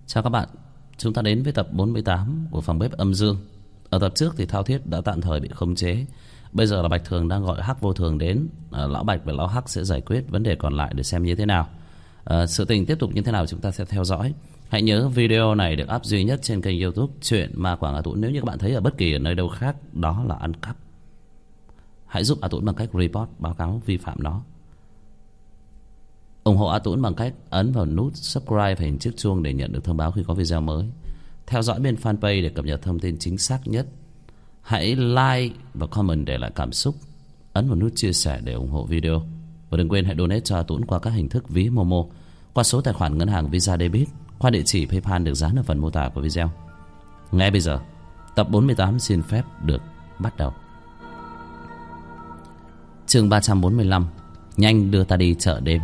Chào các bạn, chúng ta đến với tập 48 của phòng bếp âm dương. Ở tập trước thì Thao Thiết đã tạm thời bị khống chế. Bây giờ là Bạch Thường đang gọi Hắc Vô Thường đến. Lão Bạch và Lão Hắc sẽ giải quyết vấn đề còn lại để xem như thế nào. Sự tình tiếp tục như thế nào chúng ta sẽ theo dõi. Hãy nhớ video này được up duy nhất trên kênh YouTube Chuyện Ma Quảng A Tũng. Nếu như các bạn thấy ở bất kỳ ở nơi đâu khác đó là ăn cắp, hãy giúp A Tũng bằng cách report, báo cáo vi phạm đó. Ủng hộ A Tũng bằng cách ấn vào nút subscribe và hình chiếc chuông để nhận được thông báo khi có video mới. Theo dõi bên fanpage để cập nhật thông tin chính xác nhất. Hãy like và comment để lại cảm xúc. Ấn vào nút chia sẻ để ủng hộ video. Và đừng quên hãy donate cho A Tũng qua các hình thức ví Momo, qua số tài khoản ngân hàng Visa Debit, qua địa chỉ PayPal được dán ở phần mô tả của video. Ngay bây giờ, tập 48 xin phép được bắt đầu. Chương 345. Nhanh đưa ta đi chợ đêm.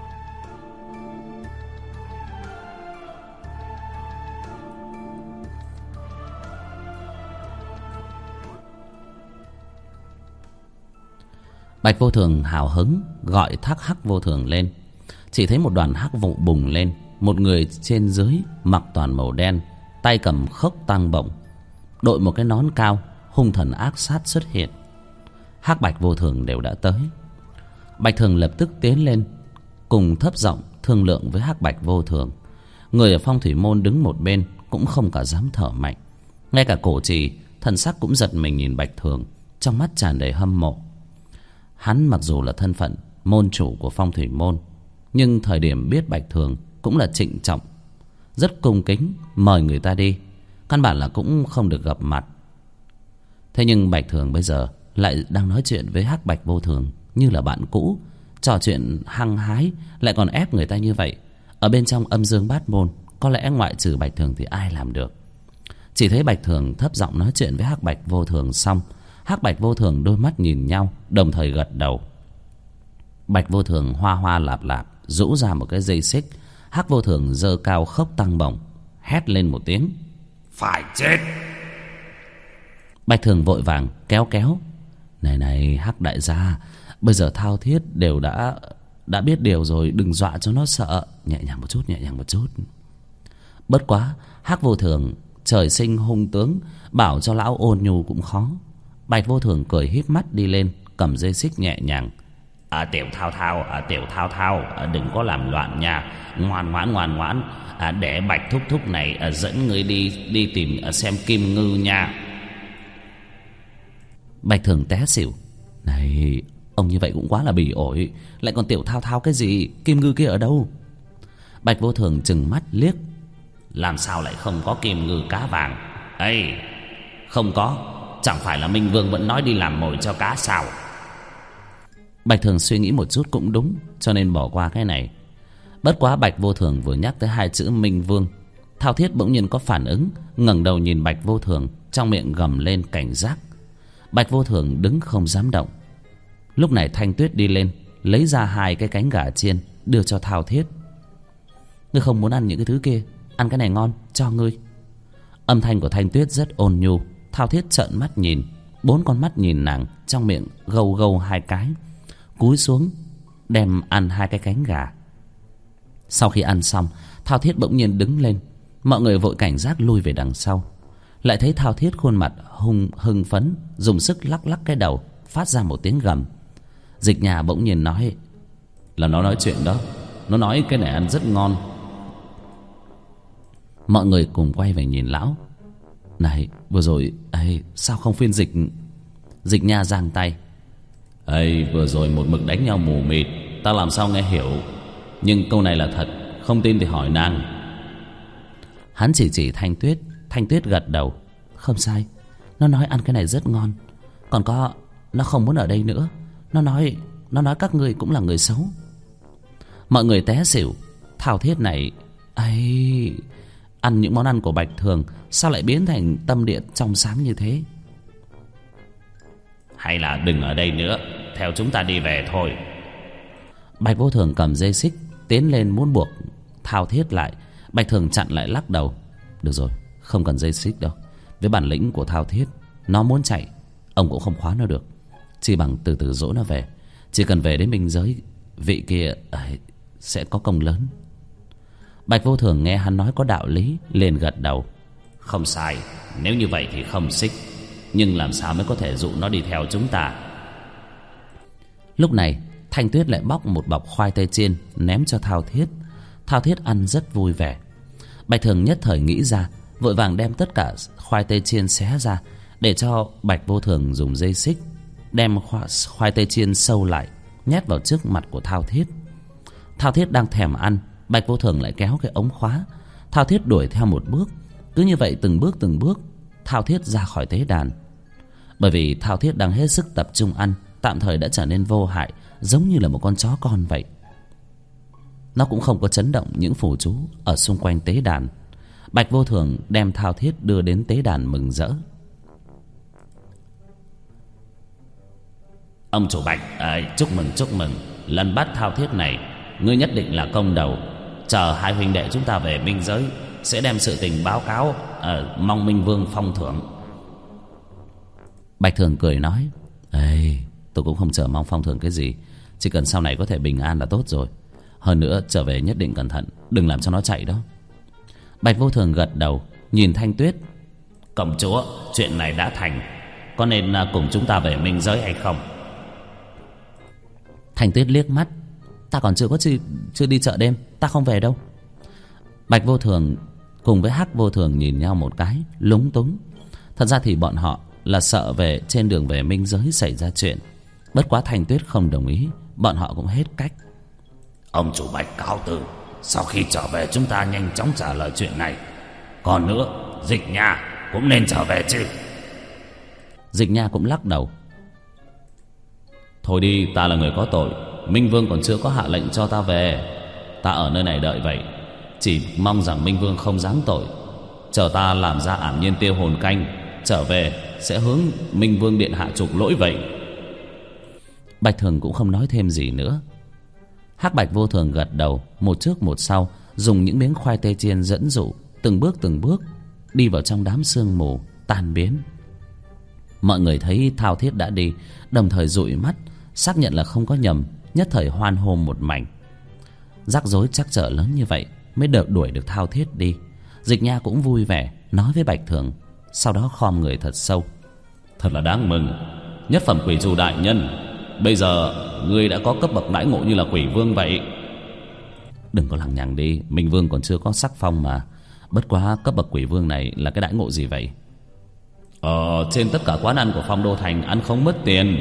Bạch Vô Thường hào hứng gọi thác Hắc Vô Thường lên. Chỉ thấy một đoàn hắc vụ bùng lên. Một người trên dưới mặc toàn màu đen, tay cầm khốc tăng bổng, đội một cái nón cao, hung thần ác sát xuất hiện. Hắc Bạch Vô Thường đều đã tới. Bạch Thường lập tức tiến lên, cùng thấp giọng thương lượng với Hắc Bạch Vô Thường. Người ở phong thủy môn đứng một bên cũng không cả dám thở mạnh. Ngay cả Cổ Trì thần sắc cũng giật mình nhìn Bạch Thường, trong mắt tràn đầy hâm mộ. Hắn mặc dù là thân phận môn chủ của phong thủy môn, nhưng thời điểm biết Bạch Thường cũng là trịnh trọng, rất cung kính mời người ta đi, căn bản là cũng không được gặp mặt. Thế nhưng Bạch Thường bây giờ lại đang nói chuyện với Hắc Bạch Vô Thường như là bạn cũ, trò chuyện hăng hái, lại còn ép người ta như vậy. Ở bên trong âm dương bát môn, có lẽ ngoại trừ Bạch Thường thì ai làm được. Chỉ thấy Bạch Thường thấp giọng nói chuyện với Hắc Bạch Vô Thường xong, Hắc Bạch Vô Thường đôi mắt nhìn nhau, đồng thời gật đầu. Bạch Vô Thường hoa hoa lạp lạp rũ ra một cái dây xích. Hắc Vô Thường giơ cao khốc tăng bổng, hét lên một tiếng: "Phải chết!" Bạch Thường vội vàng kéo kéo: Này Hắc đại gia, bây giờ Thao Thiết đều đã biết điều rồi, đừng dọa cho nó sợ. Nhẹ nhàng một chút, nhẹ nhàng một chút. Bất quá Hắc Vô Thường trời sinh hung tướng, bảo cho lão ôn nhu cũng khó. Bạch Vô Thường cười híp mắt đi lên, cầm dây xích nhẹ nhàng: Tiểu Thao Thao, đừng có làm loạn nha, ngoan ngoãn, để Bạch thúc thúc này dẫn người đi tìm xem Kim Ngư nha. Bạch Thường té xỉu: Này, ông như vậy cũng quá là bỉ ổi, lại còn Tiểu Thao Thao cái gì, Kim Ngư kia ở đâu? Bạch Vô Thường trừng mắt liếc: Làm sao lại không có Kim Ngư cá vàng? Ê, không có, chẳng phải là Minh Vương vẫn nói đi làm mồi cho cá sao? Bạch Thường suy nghĩ một chút cũng đúng, cho nên bỏ qua cái này. Bất quá Bạch Vô Thường vừa nhắc tới hai chữ Minh Vương, Thao Thiết bỗng nhiên có phản ứng, ngẩng đầu nhìn Bạch Vô Thường, trong miệng gầm lên cảnh giác. Bạch Vô Thường đứng không dám động. Lúc này Thanh Tuyết đi lên, lấy ra hai cái cánh gà chiên đưa cho Thao Thiết. Ngươi không muốn ăn những cái thứ kia, ăn cái này ngon, cho ngươi. Âm thanh của Thanh Tuyết rất ôn nhu. Thao Thiết trợn mắt nhìn, bốn con mắt nhìn nàng, trong miệng gâu gâu hai cái, cúi xuống đem ăn hai cái cánh gà. Sau khi ăn xong, Thao Thiết bỗng nhiên đứng lên. Mọi người vội cảnh giác lui về đằng sau. Lại thấy Thao Thiết khuôn mặt hưng phấn, dùng sức lắc lắc cái đầu, phát ra một tiếng gầm. Dịch nhà bỗng nhiên nói: Là nó nói chuyện đó, nó nói cái này ăn rất ngon. Mọi người cùng quay về nhìn lão. Này, vừa rồi sao không phiên dịch? Dịch nha giang tay: Vừa rồi một mực đánh nhau mù mịt, ta làm sao nghe hiểu. Nhưng câu này là thật, không tin thì hỏi nàng. Hắn chỉ Thanh Tuyết. Thanh Tuyết gật đầu: Không sai, nó nói ăn cái này rất ngon. Còn có, nó không muốn ở đây nữa. Nó nói các ngươi cũng là người xấu. Mọi người té xỉu. Thao Thiết này ăn những món ăn của Bạch Thường, sao lại biến thành tâm địa trong sáng như thế? Hay là đừng ở đây nữa, theo chúng ta đi về thôi. Bạch Vô Thường cầm dây xích tiến lên muốn buộc Thao Thiết lại. Bạch Thường chặn lại, lắc đầu: Được rồi, không cần dây xích đâu. Với bản lĩnh của Thao Thiết, nó muốn chạy ông cũng không khóa nó được. Chỉ bằng từ từ dỗ nó về. Chỉ cần về đến minh giới, vị kia sẽ có công lớn. Bạch Vô Thường nghe hắn nói có đạo lý, liền gật đầu. Không sai, nếu như vậy thì không xích. Nhưng làm sao mới có thể dụ nó đi theo chúng ta? Lúc này Thanh Tuyết lại bóc một bọc khoai tây chiên ném cho Thao Thiết. Thao Thiết ăn rất vui vẻ. Bạch Thường nhất thời nghĩ ra, vội vàng đem tất cả khoai tây chiên xé ra, để cho Bạch Vô Thường dùng dây xích đem khoai tây chiên sâu lại, nhét vào trước mặt của Thao Thiết. Thao Thiết đang thèm ăn, Bạch Vô Thường lại kéo cái ống khóa. Thao Thiết đuổi theo một bước. Cứ như vậy từng bước Thao Thiết ra khỏi tế đàn. Bởi vì Thao Thiết đang hết sức tập trung ăn, tạm thời đã trở nên vô hại, giống như là một con chó con vậy. Nó cũng không có chấn động những phù chú ở xung quanh tế đàn. Bạch Vô Thường đem Thao Thiết đưa đến tế đàn mừng rỡ. Ông chủ Bạch, chúc mừng. Lần bắt Thao Thiết này, ngươi nhất định là công đầu. Chờ hai huynh đệ chúng ta về minh giới, sẽ đem sự tình báo cáo, mong Minh Vương phong thưởng. Bạch Thường cười nói, tôi cũng không chờ mong phong thưởng cái gì, chỉ cần sau này có thể bình an là tốt rồi. Hơn nữa trở về nhất định cẩn thận, đừng làm cho nó chạy đó. Bạch Vô Thường gật đầu, nhìn Thanh Tuyết. Công chúa, chuyện này đã thành, có nên cùng chúng ta về minh giới hay không? Thanh Tuyết liếc mắt. Ta còn chưa đi chợ đêm, ta không về đâu. Bạch Vô Thường cùng với Hắc Vô Thường nhìn nhau một cái, lúng túng. Thật ra thì bọn họ là sợ về trên đường về minh giới xảy ra chuyện. Bất quá Thanh Tuyết không đồng ý, bọn họ cũng hết cách. Ông chủ Bạch cáo từ, sau khi trở về chúng ta nhanh chóng trả lời chuyện này. Còn nữa, Dịch Nha cũng nên trở về chứ? Dịch Nha cũng lắc đầu. Thôi đi, ta là người có tội, Minh Vương còn chưa có hạ lệnh cho ta về. Ta ở nơi này đợi vậy, chỉ mong rằng Minh Vương không giáng tội. Chờ ta làm ra ảm nhiên tiêu hồn canh, trở về sẽ hướng Minh Vương điện hạ trục lỗi vậy. Bạch Thường cũng không nói thêm gì nữa. Hắc Bạch Vô Thường gật đầu, một trước một sau, dùng những miếng khoai tây chiên dẫn dụ, từng bước đi vào trong đám sương mù tan biến. Mọi người thấy Thao Thiết đã đi, đồng thời dụi mắt, xác nhận là không có nhầm, nhất thời hoan hô một mảnh. Rắc rối trắc trở lớn như vậy mới đuổi được Thao Thiết đi. Dịch Nha cũng vui vẻ nói với Bạch Thường, sau đó khom người thật sâu. Thật là đáng mừng, nhất phẩm quỷ trù đại nhân, bây giờ ngươi đã có cấp bậc đãi ngộ như là quỷ vương vậy. Đừng có lằng nhằng đi, Minh Vương còn chưa có sắc phong mà. Bất quá cấp bậc quỷ vương này là cái đãi ngộ gì vậy? Trên tất cả quán ăn của Phong Đô Thành ăn không mất tiền.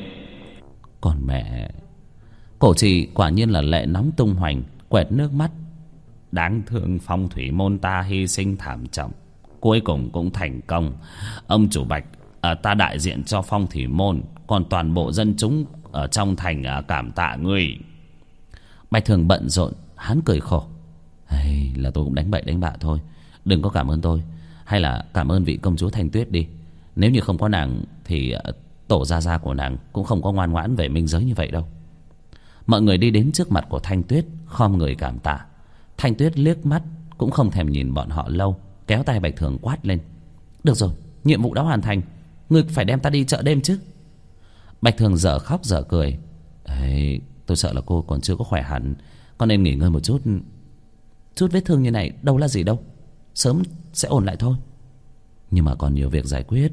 Còn mẹ. Cổ trì quả nhiên là lệ nóng tung hoành, quẹt nước mắt. Đáng thương Phong Thủy môn ta hy sinh thảm trọng, cuối cùng cũng thành công. Ông chủ Bạch, ta đại diện cho Phong Thủy môn, còn toàn bộ dân chúng ở trong thành cảm tạ ngươi. Bạch Thường bận rộn, hắn cười khổ. Là tôi cũng đánh bậy đánh bạ thôi, đừng có cảm ơn tôi. Hay là cảm ơn vị công chúa Thanh Tuyết đi. Nếu như không có nàng thì tổ gia gia của nàng cũng không có ngoan ngoãn về minh giới như vậy đâu. Mọi người đi đến trước mặt của Thanh Tuyết, khom người cảm tạ. Thanh Tuyết liếc mắt cũng không thèm nhìn bọn họ lâu, kéo tay Bạch Thường quát lên. Được rồi, nhiệm vụ đã hoàn thành, ngươi phải đem ta đi chợ đêm chứ. Bạch Thường dở khóc dở cười. Tôi sợ là cô còn chưa có khỏe hẳn, con nên nghỉ ngơi một chút. Chút vết thương như này đâu là gì đâu, sớm sẽ ổn lại thôi. Nhưng mà còn nhiều việc giải quyết.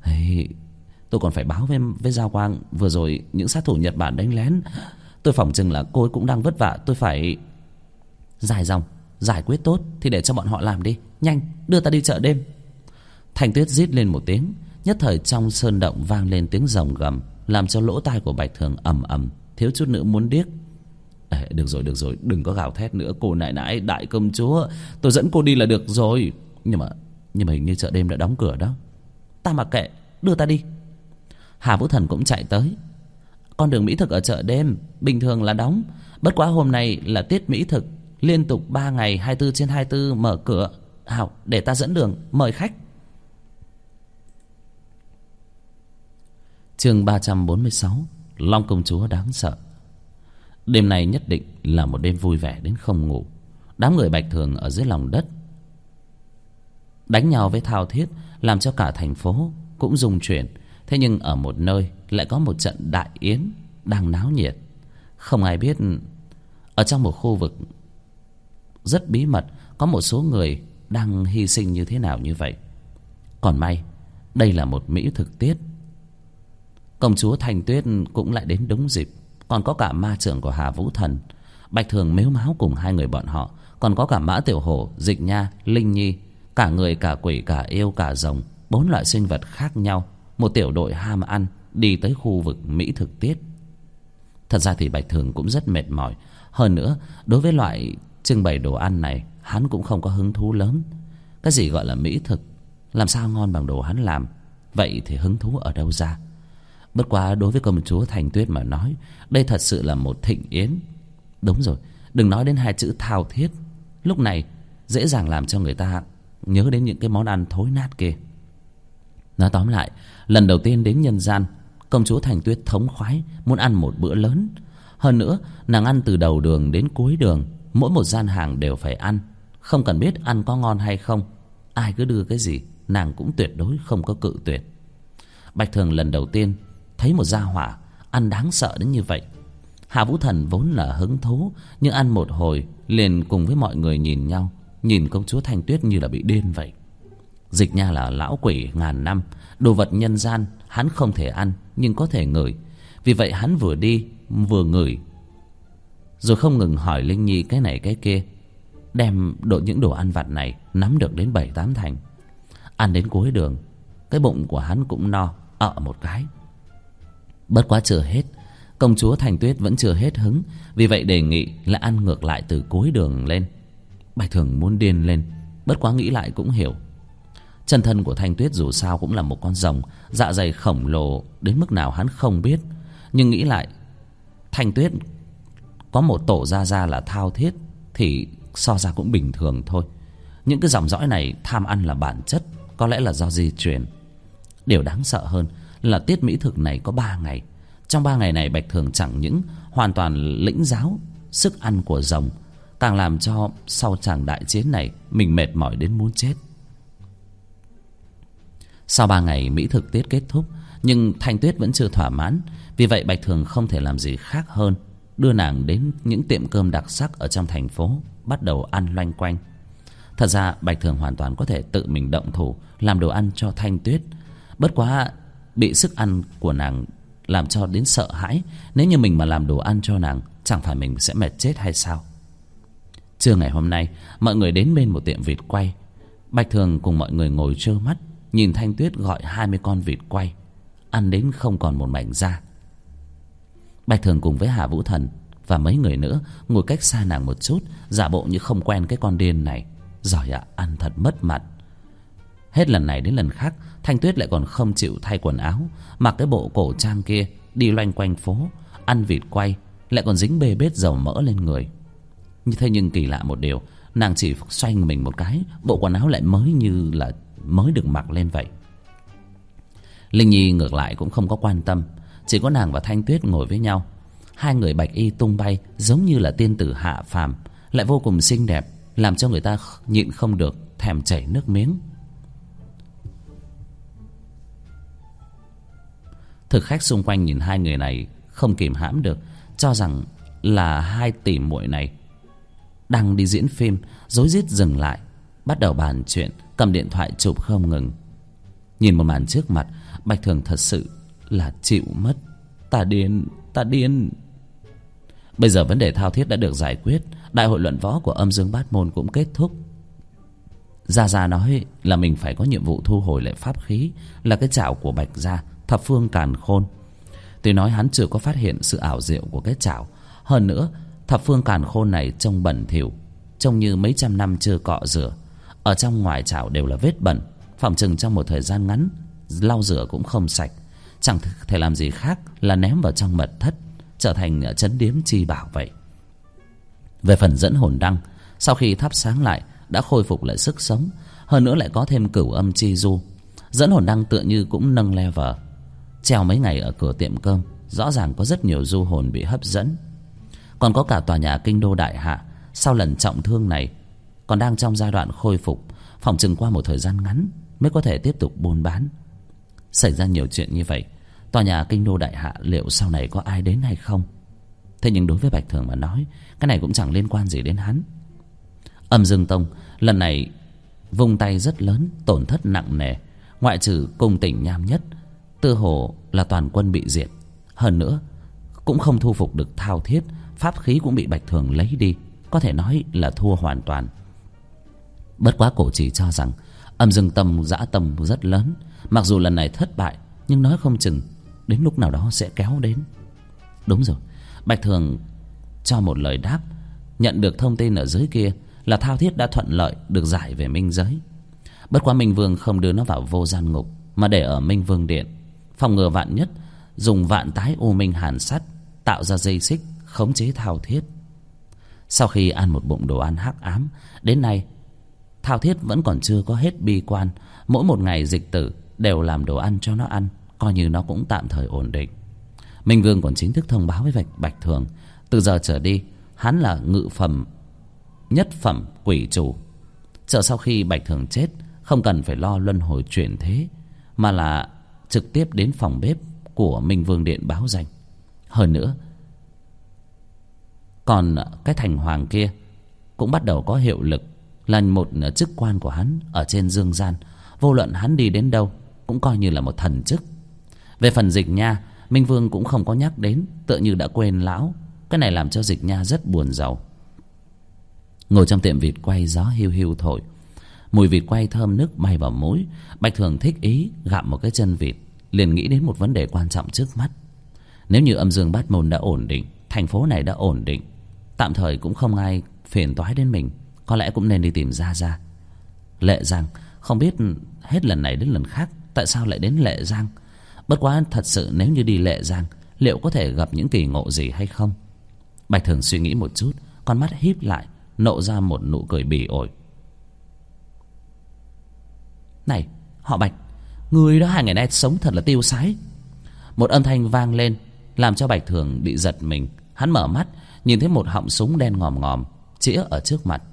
Tôi còn phải báo với Giao Quang vừa rồi những sát thủ Nhật Bản đánh lén. Tôi phỏng chừng là cô ấy cũng đang vất vả. Tôi phải dài dòng giải quyết tốt thì để cho bọn họ làm đi. Nhanh đưa ta đi chợ đêm. Thanh Tuyết rít lên một tiếng, nhất thời trong sơn động vang lên tiếng rồng gầm, làm cho lỗ tai của Bạch Thường ầm ầm, thiếu chút nữa muốn điếc. Được rồi, đừng có gào thét nữa cô nãi nãi, đại công chúa, tôi dẫn cô đi là được rồi. Nhưng mà hình như chợ đêm đã đóng cửa đó. Ta mặc kệ, đưa ta đi. Hà Vũ Thần cũng chạy tới. Con đường mỹ thực ở chợ đêm bình thường là đóng, bất quá hôm nay là tiết mỹ thực, liên tục 3 ngày 24/24 mở cửa. Hảo, để ta dẫn đường, mời khách. Chương 346, Long công chúa đáng sợ. Đêm nay nhất định là một đêm vui vẻ đến không ngủ. Đám người Bạch Thường ở dưới lòng đất đánh nhau với Thao Thiết, làm cho cả thành phố cũng rung chuyển. Thế nhưng ở một nơi lại có một trận đại yến đang náo nhiệt. Không ai biết ở trong một khu vực rất bí mật có một số người đang hy sinh như thế nào như vậy. Còn may đây là một mỹ thực tiết. Công chúa Thanh Tuyết cũng lại đến đúng dịp. Còn có cả ma trưởng của Hà Vũ Thần, Bạch Thường mếu máo cùng hai người bọn họ. Còn có cả Mã Tiểu Hổ, Dịch Nha, Linh Nhi, cả người cả quỷ cả yêu cả rồng, 4 loại sinh vật khác nhau. Một tiểu đội ham ăn đi tới khu vực mỹ thực tiết. Thật ra thì Bạch Thường cũng rất mệt mỏi. Hơn nữa đối với loại trưng bày đồ ăn này hắn cũng không có hứng thú lớn. Cái gì gọi là mỹ thực, làm sao ngon bằng đồ hắn làm. Vậy thì hứng thú ở đâu ra. Bất quá đối với công chúa Thanh Tuyết mà nói, đây thật sự là một thịnh yến. Đúng rồi, đừng nói đến hai chữ thao thiết, lúc này dễ dàng làm cho người ta nhớ đến những cái món ăn thối nát kia. Nói tóm lại, lần đầu tiên đến nhân gian, công chúa Thanh Tuyết thống khoái muốn ăn một bữa lớn. Hơn nữa nàng ăn từ đầu đường đến cuối đường, mỗi một gian hàng đều phải ăn. Không cần biết ăn có ngon hay không, ai cứ đưa cái gì nàng cũng tuyệt đối không có cự tuyệt. Bạch Thường lần đầu tiên thấy một gia hỏa ăn đáng sợ đến như vậy. Hà Vũ Thần vốn là hứng thú, nhưng ăn một hồi liền cùng với mọi người nhìn nhau, nhìn công chúa Thanh Tuyết như là bị điên vậy. Dịch Nha là lão quỷ ngàn năm, đồ vật nhân gian hắn không thể ăn nhưng có thể ngửi. Vì vậy hắn vừa đi vừa ngửi, rồi không ngừng hỏi Linh Nhi cái này cái kia, đem những đồ ăn vặt này nắm được đến 7-8 thành. Ăn đến cuối đường, cái bụng của hắn cũng no một cái. Bất quá chưa hết, công chúa Thanh Tuyết vẫn chưa hết hứng, vì vậy đề nghị là ăn ngược lại từ cuối đường lên. Bạch Thường muốn điên lên, bất quá nghĩ lại cũng hiểu. Chân thân của Thanh Tuyết dù sao cũng là một con rồng, dạ dày khổng lồ đến mức nào hắn không biết. Nhưng nghĩ lại, Thanh Tuyết có một tổ gia là thao thiết thì so ra cũng bình thường thôi. Những cái dòng dõi này tham ăn là bản chất, có lẽ là do di truyền. Điều đáng sợ hơn là tiết mỹ thực này có 3 ngày. Trong 3 ngày này Bạch Thường chẳng những hoàn toàn lĩnh giáo sức ăn của rồng, càng làm cho sau tràng đại chiến này mình mệt mỏi đến muốn chết. Sau 3 ngày mỹ thực tiết kết thúc, nhưng Thanh Tuyết vẫn chưa thỏa mãn. Vì vậy Bạch Thường không thể làm gì khác hơn đưa nàng đến những tiệm cơm đặc sắc ở trong thành phố, bắt đầu ăn loanh quanh. Thật ra Bạch Thường hoàn toàn có thể tự mình động thủ làm đồ ăn cho Thanh Tuyết. Bất quá bị sức ăn của nàng làm cho đến sợ hãi. Nếu như mình mà làm đồ ăn cho nàng, chẳng phải mình sẽ mệt chết hay sao. Trưa ngày hôm nay, mọi người đến bên một tiệm vịt quay. Bạch Thường cùng mọi người ngồi trơ mắt nhìn Thanh Tuyết gọi 20 con vịt quay, ăn đến không còn một mảnh da. Bạch Thường cùng với Hà Vũ Thần và mấy người nữa ngồi cách xa nàng một chút, giả bộ như không quen cái con điên này. Giỏi ạ, ăn thật mất mặt. Hết lần này đến lần khác, Thanh Tuyết lại còn không chịu thay quần áo, mặc cái bộ cổ trang kia đi loanh quanh phố, ăn vịt quay, lại còn dính bê bết dầu mỡ lên người. Như thế nhưng kỳ lạ một điều, nàng chỉ xoay mình một cái, bộ quần áo lại mới như là mới được mặc lên vậy. Linh Nhi ngược lại cũng không có quan tâm, chỉ có nàng và Thanh Tuyết ngồi với nhau. Hai người bạch y tung bay giống như là tiên tử hạ phàm, lại vô cùng xinh đẹp, làm cho người ta nhịn không được thèm chảy nước miếng. Thực khách xung quanh nhìn hai người này không kìm hãm được, cho rằng là hai tỷ muội này đang đi diễn phim, rối rít dừng lại, bắt đầu bàn chuyện, cầm điện thoại chụp không ngừng. Nhìn một màn trước mặt, Bạch Thường thật sự là chịu mất. Ta điên. Bây giờ vấn đề thao thiết đã được giải quyết, đại hội luận võ của Âm Dương Bát Môn cũng kết thúc. Gia nói là mình phải có nhiệm vụ thu hồi lại pháp khí, là cái chảo của Bạch gia, Thập Phương Càn Khôn. Tuy nói hắn chưa có phát hiện sự ảo diệu của cái chảo, hơn nữa Thập Phương Càn Khôn này trông bẩn thỉu, trông như mấy trăm năm chưa cọ rửa. Ở trong ngoài chảo đều là vết bẩn, phỏng chừng trong một thời gian ngắn lau rửa cũng không sạch, chẳng thể làm gì khác là ném vào trong mật thất, trở thành trấn điếm chi bảo vậy. Về phần dẫn hồn đăng, sau khi thắp sáng lại đã khôi phục lại sức sống, hơn nữa lại có thêm cửu âm chi du. Dẫn hồn đăng tựa như cũng nâng level. Treo mấy ngày ở cửa tiệm cơm, rõ ràng có rất nhiều du hồn bị hấp dẫn. Còn có cả tòa nhà Kinh Đô Đại Hạ, sau lần trọng thương này còn đang trong giai đoạn khôi phục, phỏng chừng qua một thời gian ngắn mới có thể tiếp tục buôn bán. Xảy ra nhiều chuyện như vậy, tòa nhà Kinh Đô Đại Hạ liệu sau này có ai đến hay không? Thế nhưng đối với Bạch Thường mà nói, cái này cũng chẳng liên quan gì đến hắn. Âm Dương Tông lần này vung tay rất lớn, tổn thất nặng nề. Ngoại trừ cung tỉnh Nham Nhất, tư hồ là toàn quân bị diệt. Hơn nữa cũng không thu phục được Thao Thiết, pháp khí cũng bị Bạch Thường lấy đi, có thể nói là thua hoàn toàn. Bất quá Cổ Trì cho rằng Âm Dương Tông dã tâm rất lớn, mặc dù lần này thất bại, nhưng nói không chừng đến lúc nào đó sẽ kéo đến. Đúng rồi, Bạch Thường cho một lời đáp. Nhận được thông tin ở dưới kia là Thao Thiết đã thuận lợi được giải về Minh Giới. Bất quá Minh Vương không đưa nó vào Vô Gian Ngục, mà để ở Minh Vương Điện, phòng ngừa vạn nhất, dùng vạn tái u minh hàn sắt tạo ra dây xích khống chế Thao Thiết. Sau khi ăn một bụng đồ ăn hắc ám, đến nay Thao Thiết vẫn còn chưa có hết bi quan. Mỗi một ngày Dịch Tử đều làm đồ ăn cho nó ăn, coi như nó cũng tạm thời ổn định. Minh Vương còn chính thức thông báo với Bạch Thường, từ giờ trở đi hắn là ngự phẩm nhất phẩm quỷ chủ. Chờ sau khi Bạch Thường chết, không cần phải lo luân hồi chuyển thế, mà là trực tiếp đến phòng bếp của Minh Vương Điện báo danh. Hơn nữa, còn cái thành hoàng kia cũng bắt đầu có hiệu lực, là một chức quan của hắn ở trên dương gian. Vô luận hắn đi đến đâu cũng coi như là một thần chức. Về phần Dịch Nha, Minh Vương cũng không có nhắc đến, tựa như đã quên lão. Cái này làm cho Dịch Nha rất buồn rầu. Ngồi trong tiệm vịt quay, gió hiu hiu thổi, mùi vịt quay thơm nức bay vào mũi. Bạch Thường thích ý gặm một cái chân vịt, liền nghĩ đến một vấn đề quan trọng trước mắt. Nếu như Âm Dương Bát Môn đã ổn định, thành phố này đã ổn định, tạm thời cũng không ai phiền toái đến mình, có lẽ cũng nên đi tìm Gia Gia. Lệ Giang, không biết hết lần này đến lần khác tại sao lại đến Lệ Giang. Bất quá thật sự nếu như đi Lệ Giang, liệu có thể gặp những kỳ ngộ gì hay không? Bạch Thường suy nghĩ một chút, con mắt híp lại, nộ ra một nụ cười bỉ ổi. Này, họ Bạch, người đó 2 ngày nay sống thật là tiêu sái. Một âm thanh vang lên, làm cho Bạch Thường bị giật mình. Hắn mở mắt, nhìn thấy một họng súng đen ngòm ngòm chĩa ở trước mặt.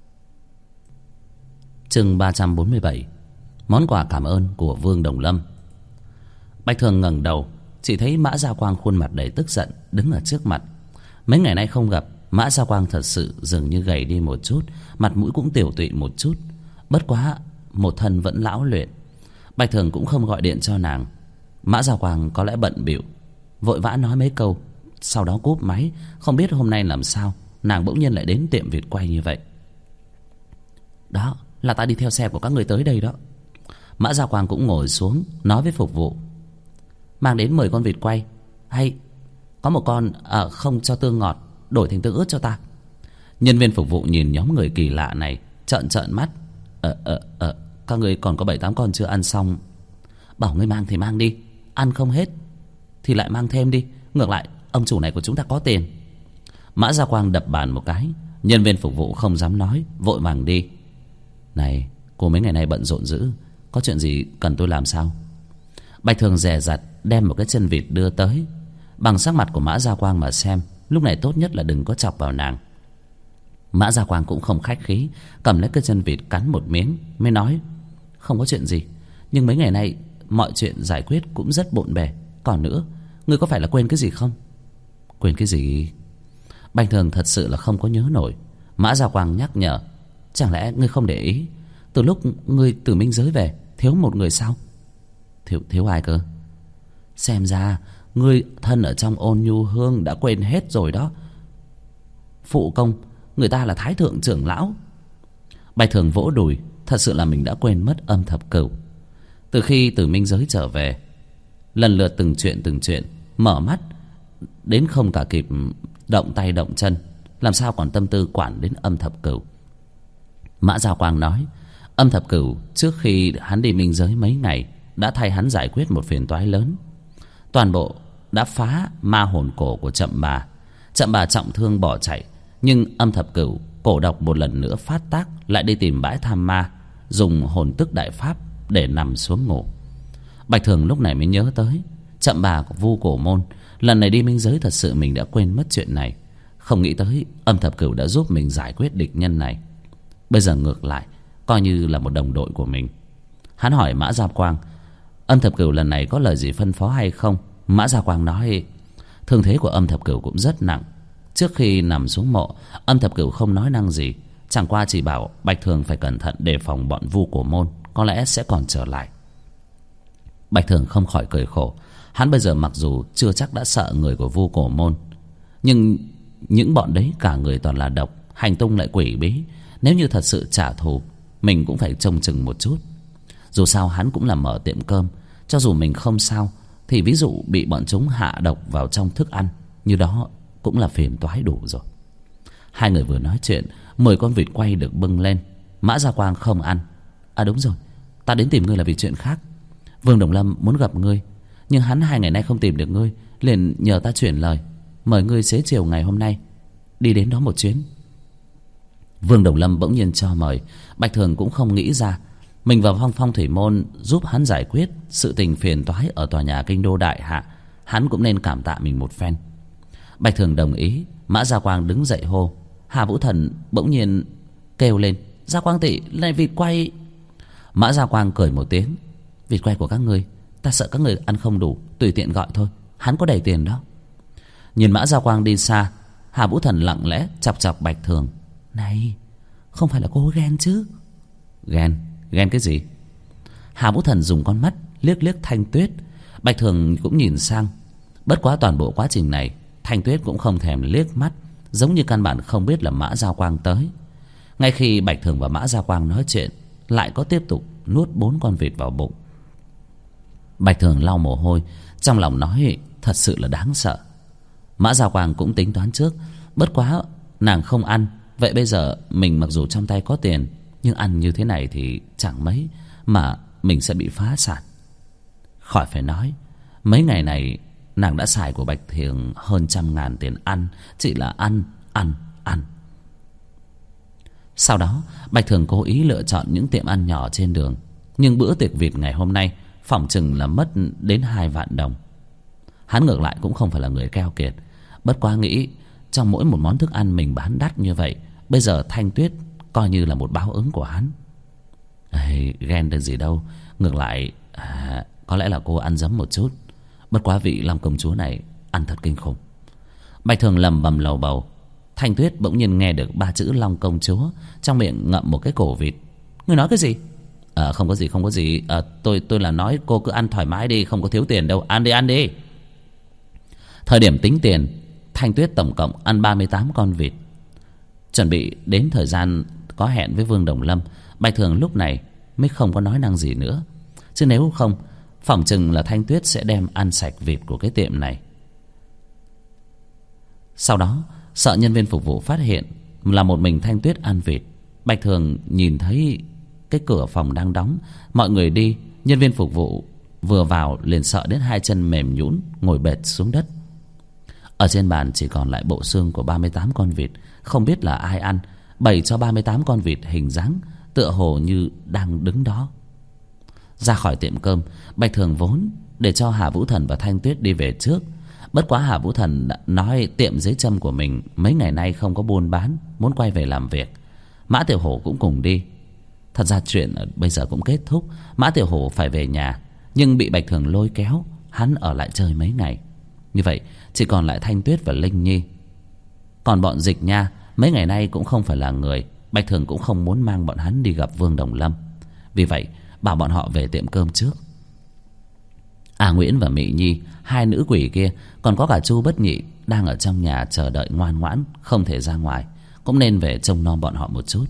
Chương 347, món quà cảm ơn của Vương Đồng Lâm. Bạch Thường ngẩng đầu, chỉ thấy Mã Gia Quang khuôn mặt đầy tức giận đứng ở trước mặt. Mấy ngày nay không gặp, Mã Gia Quang thật sự dường như gầy đi một chút, mặt mũi cũng tiều tụy một chút. Bất quá một thân vẫn lão luyện. Bạch Thường cũng không gọi điện cho nàng. Mã Gia Quang có lẽ bận bịu, vội vã nói mấy câu, sau đó cúp máy. Không biết hôm nay làm sao nàng bỗng nhiên lại đến tiệm vịt quay như vậy. Đó là ta đi theo xe của các người tới đây đó. Mã Gia Quang cũng ngồi xuống, nói với phục vụ, mang đến 10 con vịt quay, hay có một con không cho tương ngọt, đổi thành tương ướt cho ta. Nhân viên phục vụ nhìn nhóm người kỳ lạ này, trợn mắt. Các người còn có 7-8 con chưa ăn xong. Bảo ngươi mang thì mang đi, ăn không hết thì lại mang thêm đi. Ngược lại ông chủ này của chúng ta có tiền. Mã Gia Quang đập bàn một cái. Nhân viên phục vụ không dám nói, vội vàng đi. Này, cô mấy ngày nay bận rộn dữ, có chuyện gì cần tôi làm sao? Bạch Thường dè dặt đem một cái chân vịt đưa tới. Bằng sắc mặt của Mã Gia Quang mà xem, lúc này tốt nhất là đừng có chọc vào nàng. Mã Gia Quang cũng không khách khí, cầm lấy cái chân vịt cắn một miếng, mới nói, không có chuyện gì, nhưng mấy ngày nay mọi chuyện giải quyết cũng rất bộn bề. Còn nữa, ngươi có phải là quên cái gì không? Quên cái gì? Bạch Thường thật sự là không có nhớ nổi. Mã Gia Quang nhắc nhở, chẳng lẽ ngươi không để ý, từ lúc ngươi từ Minh Giới về, thiếu một người sao? Thiếu ai cơ? Xem ra ngươi thân ở trong Ôn Nhu Hương đã quên hết rồi đó. Phụ công người ta là Thái Thượng trưởng lão. Bạch Thường vỗ đùi, thật sự là mình đã quên mất Âm Thập Cửu. Từ khi từ Minh Giới trở về, lần lượt từng chuyện mở mắt, đến không cả kịp động tay động chân, làm sao còn tâm tư quản đến Âm Thập Cửu. Mã Gia Quang nói, Âm Thập Cửu trước khi hắn đi Minh Giới mấy ngày đã thay hắn giải quyết một phiền toái lớn. Toàn bộ đã phá ma hồn cổ của Chậm Bà. Chậm Bà trọng thương bỏ chạy, nhưng Âm Thập Cửu cổ độc một lần nữa phát tác, lại đi tìm bãi tham ma, dùng hồn tức đại pháp để nằm xuống ngủ. Bạch Thường lúc này mới nhớ tới Chậm Bà của Vu Cổ Môn. Lần này đi Minh Giới thật sự mình đã quên mất chuyện này. Không nghĩ tới Âm Thập Cửu đã giúp mình giải quyết địch nhân này. Bây giờ ngược lại coi như là một đồng đội của mình. Hắn hỏi Mã Gia Quang, Âm Thập Cửu lần này có lời gì phân phó hay không? Mã Gia Quang nói, thương thế của Âm Thập Cửu cũng rất nặng. Trước khi nằm xuống mộ, Âm Thập Cửu không nói năng gì, Chẳng qua chỉ bảo Bạch Thường phải cẩn thận đề phòng bọn Vu Cổ Môn có lẽ sẽ còn trở lại. Bạch Thường không khỏi cười khổ. Hắn bây giờ mặc dù chưa chắc đã sợ người của Vu Cổ Môn, nhưng những bọn đấy cả người toàn là độc, hành tung lại quỷ bí. Nếu như thật sự trả thù, mình cũng phải trông chừng một chút. Dù sao hắn cũng là mở tiệm cơm, cho dù mình không sao thì ví dụ bị bọn chúng hạ độc vào trong thức ăn, như đó cũng là phiền toái đủ rồi. Hai người vừa nói chuyện, 10 con vịt quay được bưng lên. Mã Gia Quang không ăn. À đúng rồi, ta đến tìm ngươi là vì chuyện khác. Vương Đồng Lâm muốn gặp ngươi, nhưng hắn 2 ngày nay không tìm được ngươi, liền nhờ ta chuyển lời mời ngươi xế chiều ngày hôm nay đi đến đó một chuyến. Vương Đồng Lâm bỗng nhiên cho mời. Bạch Thường cũng không nghĩ ra mình vào Phong Thủy Môn giúp hắn giải quyết sự tình phiền toái ở tòa nhà Kinh Đô Đại Hạ, hắn cũng nên cảm tạ mình một phen. Bạch Thường đồng ý. Mã Gia Quang đứng dậy hô. Hà Vũ Thần bỗng nhiên kêu lên: Gia Quang tỷ, lại vịt quay. Mã Gia Quang cười một tiếng: Vịt quay của các ngươi, ta sợ các người ăn không đủ, tùy tiện gọi thôi, hắn có đầy tiền đó. Nhìn Mã Gia Quang đi xa, Hà Vũ Thần lặng lẽ chọc chọc Bạch Thường: Này, không phải là cô ghen chứ? Ghen cái gì? Hà Vũ Thần dùng con mắt liếc liếc Thanh Tuyết. Bạch Thường cũng nhìn sang. Bất quá toàn bộ quá trình này Thanh Tuyết cũng không thèm liếc mắt, giống như căn bản không biết là Mã Gia Quang tới. Ngay khi Bạch Thường và Mã Gia Quang nói chuyện, lại có tiếp tục nuốt 4 con vịt vào bụng. Bạch Thường lau mồ hôi, trong lòng nói thật sự là đáng sợ. Mã Gia Quang cũng tính toán trước, bất quá nàng không ăn, vậy bây giờ mình mặc dù trong tay có tiền, nhưng ăn như thế này thì chẳng mấy, mà mình sẽ bị phá sản. Khỏi phải nói, mấy ngày này nàng đã xài của Bạch Thường hơn 100.000 tiền ăn, chỉ là ăn. Sau đó Bạch Thường cố ý lựa chọn những tiệm ăn nhỏ trên đường, nhưng bữa tiệc vịt ngày hôm nay phỏng chừng là mất đến 2 vạn đồng. Hắn ngược lại cũng không phải là người keo kiệt, bất quá nghĩ trong mỗi một món thức ăn mình bán đắt như vậy, bây giờ Thanh Tuyết coi như là một báo ứng của hắn. Ghen được gì đâu, ngược lại có lẽ là cô ăn dấm một chút. Bất quá vị Long công chúa này ăn thật kinh khủng. Bạch Thường lầm bầm lầu bầu. Thanh Tuyết bỗng nhiên nghe được 3 chữ Long công chúa, trong miệng ngậm một cái cổ vịt. Ngươi nói cái gì? Không có gì. Tôi là nói cô cứ ăn thoải mái đi, không có thiếu tiền đâu. Ăn đi. Thời điểm tính tiền, Thanh Tuyết tổng cộng ăn 38 con vịt. Chuẩn bị đến thời gian có hẹn với Vương Đồng Lâm, Bạch Thường lúc này mới không có nói năng gì nữa. Chứ nếu không, phỏng chừng là Thanh Tuyết sẽ đem ăn sạch vịt của cái tiệm này. Sau đó sợ nhân viên phục vụ phát hiện là một mình Thanh Tuyết ăn vịt, Bạch Thường nhìn thấy cái cửa phòng đang đóng, mọi người đi, nhân viên phục vụ vừa vào liền sợ đến 2 chân mềm nhũn, ngồi bệt xuống đất. Ở trên bàn chỉ còn lại bộ xương của 38 con vịt, không biết là ai ăn, bày cho 38 con vịt hình dáng tựa hồ như đang đứng đó. Ra khỏi tiệm cơm, Bạch Thường vốn để cho Hà Vũ Thần và Thanh Tuyết đi về trước. Bất quá Hà Vũ Thần đã nói tiệm giấy châm của mình mấy ngày nay không có buôn bán, muốn quay về làm việc. Mã Tiểu Hổ cũng cùng đi. Thật ra chuyện bây giờ cũng kết thúc, Mã Tiểu Hổ phải về nhà, nhưng bị Bạch Thường lôi kéo hắn ở lại chơi mấy ngày. Như vậy chỉ còn lại Thanh Tuyết và Linh Nhi. Còn bọn Dịch Nha mấy ngày nay cũng không phải là người, Bạch Thường cũng không muốn mang bọn hắn đi gặp Vương Đồng Lâm. Vì vậy bảo bọn họ về tiệm cơm trước. A Nguyễn và Mị Nhi, 2 nữ quỷ kia, còn có cả Chu Bất Nhị đang ở trong nhà chờ đợi ngoan ngoãn, không thể ra ngoài, cũng nên về trông nom bọn họ một chút.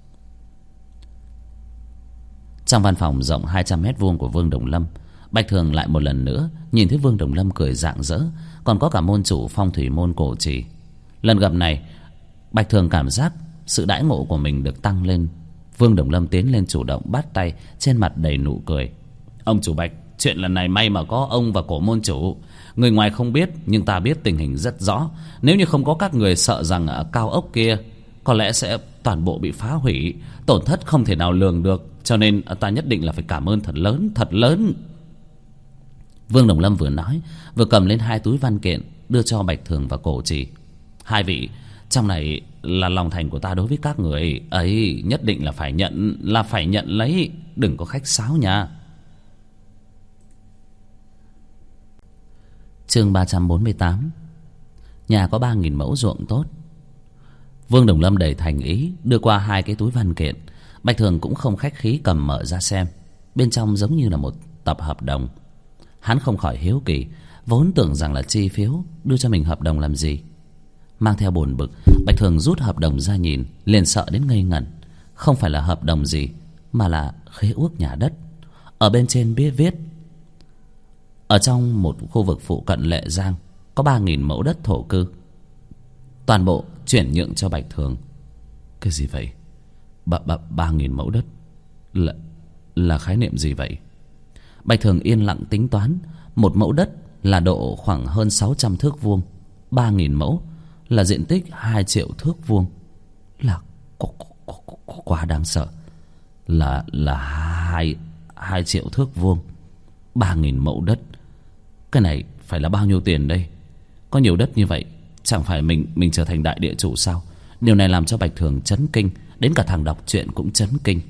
Trong văn phòng rộng 200 mét vuông của Vương Đồng Lâm, Bạch Thường lại một lần nữa nhìn thấy Vương Đồng Lâm cười rạng rỡ, còn có cả môn chủ Phong Thủy Môn Cổ Trì. Lần gặp này, Bạch Thường cảm giác sự đãi ngộ của mình được tăng lên. Vương Đồng Lâm tiến lên chủ động bắt tay, trên mặt đầy nụ cười. Ông chủ Bạch, chuyện lần này may mà có ông và Cổ môn chủ. Người ngoài không biết, nhưng ta biết tình hình rất rõ. Nếu như không có các người, sợ rằng ở cao ốc kia có lẽ sẽ toàn bộ bị phá hủy, tổn thất không thể nào lường được. Cho nên ta nhất định là phải cảm ơn thật lớn. Vương Đồng Lâm vừa nói, vừa cầm lên 2 túi văn kiện đưa cho Bạch Thường và Cổ Trì. 2 vị, trong này là lòng thành của ta đối với các người ấy, nhất định là phải nhận lấy, đừng có khách sáo nha. Chương 348. Nhà có 3.000 mẫu ruộng tốt. Vương Đồng Lâm đầy thành ý đưa qua 2 cái túi văn kiện. Bạch Thường cũng không khách khí cầm mở ra xem. Bên trong giống như là một tập hợp đồng. Hắn không khỏi hiếu kỳ, vốn tưởng rằng là chi phiếu, đưa cho mình hợp đồng làm gì. Mang theo bồn bực, Bạch Thường rút hợp đồng ra nhìn, liền sợ đến ngây ngẩn. Không phải là hợp đồng gì, mà là khế ước nhà đất. Ở bên trên viết ở trong một khu vực phụ cận Lệ Giang có 3.000 mẫu đất thổ cư, toàn bộ chuyển nhượng cho Bạch Thường. Cái gì vậy? 3.000 mẫu đất là khái niệm gì vậy? Bạch Thường yên lặng tính toán. Một mẫu đất là độ khoảng hơn 600 thước vuông, 3.000 mẫu là diện tích 2 triệu thước vuông. Là quá đáng sợ. Là 2 triệu thước vuông, 3.000 mẫu đất. Cái này phải là bao nhiêu tiền đây? Có nhiều đất như vậy, chẳng phải mình trở thành đại địa chủ sao? Điều này làm cho Bạch Thường chấn kinh. Đến cả thằng đọc truyện cũng chấn kinh.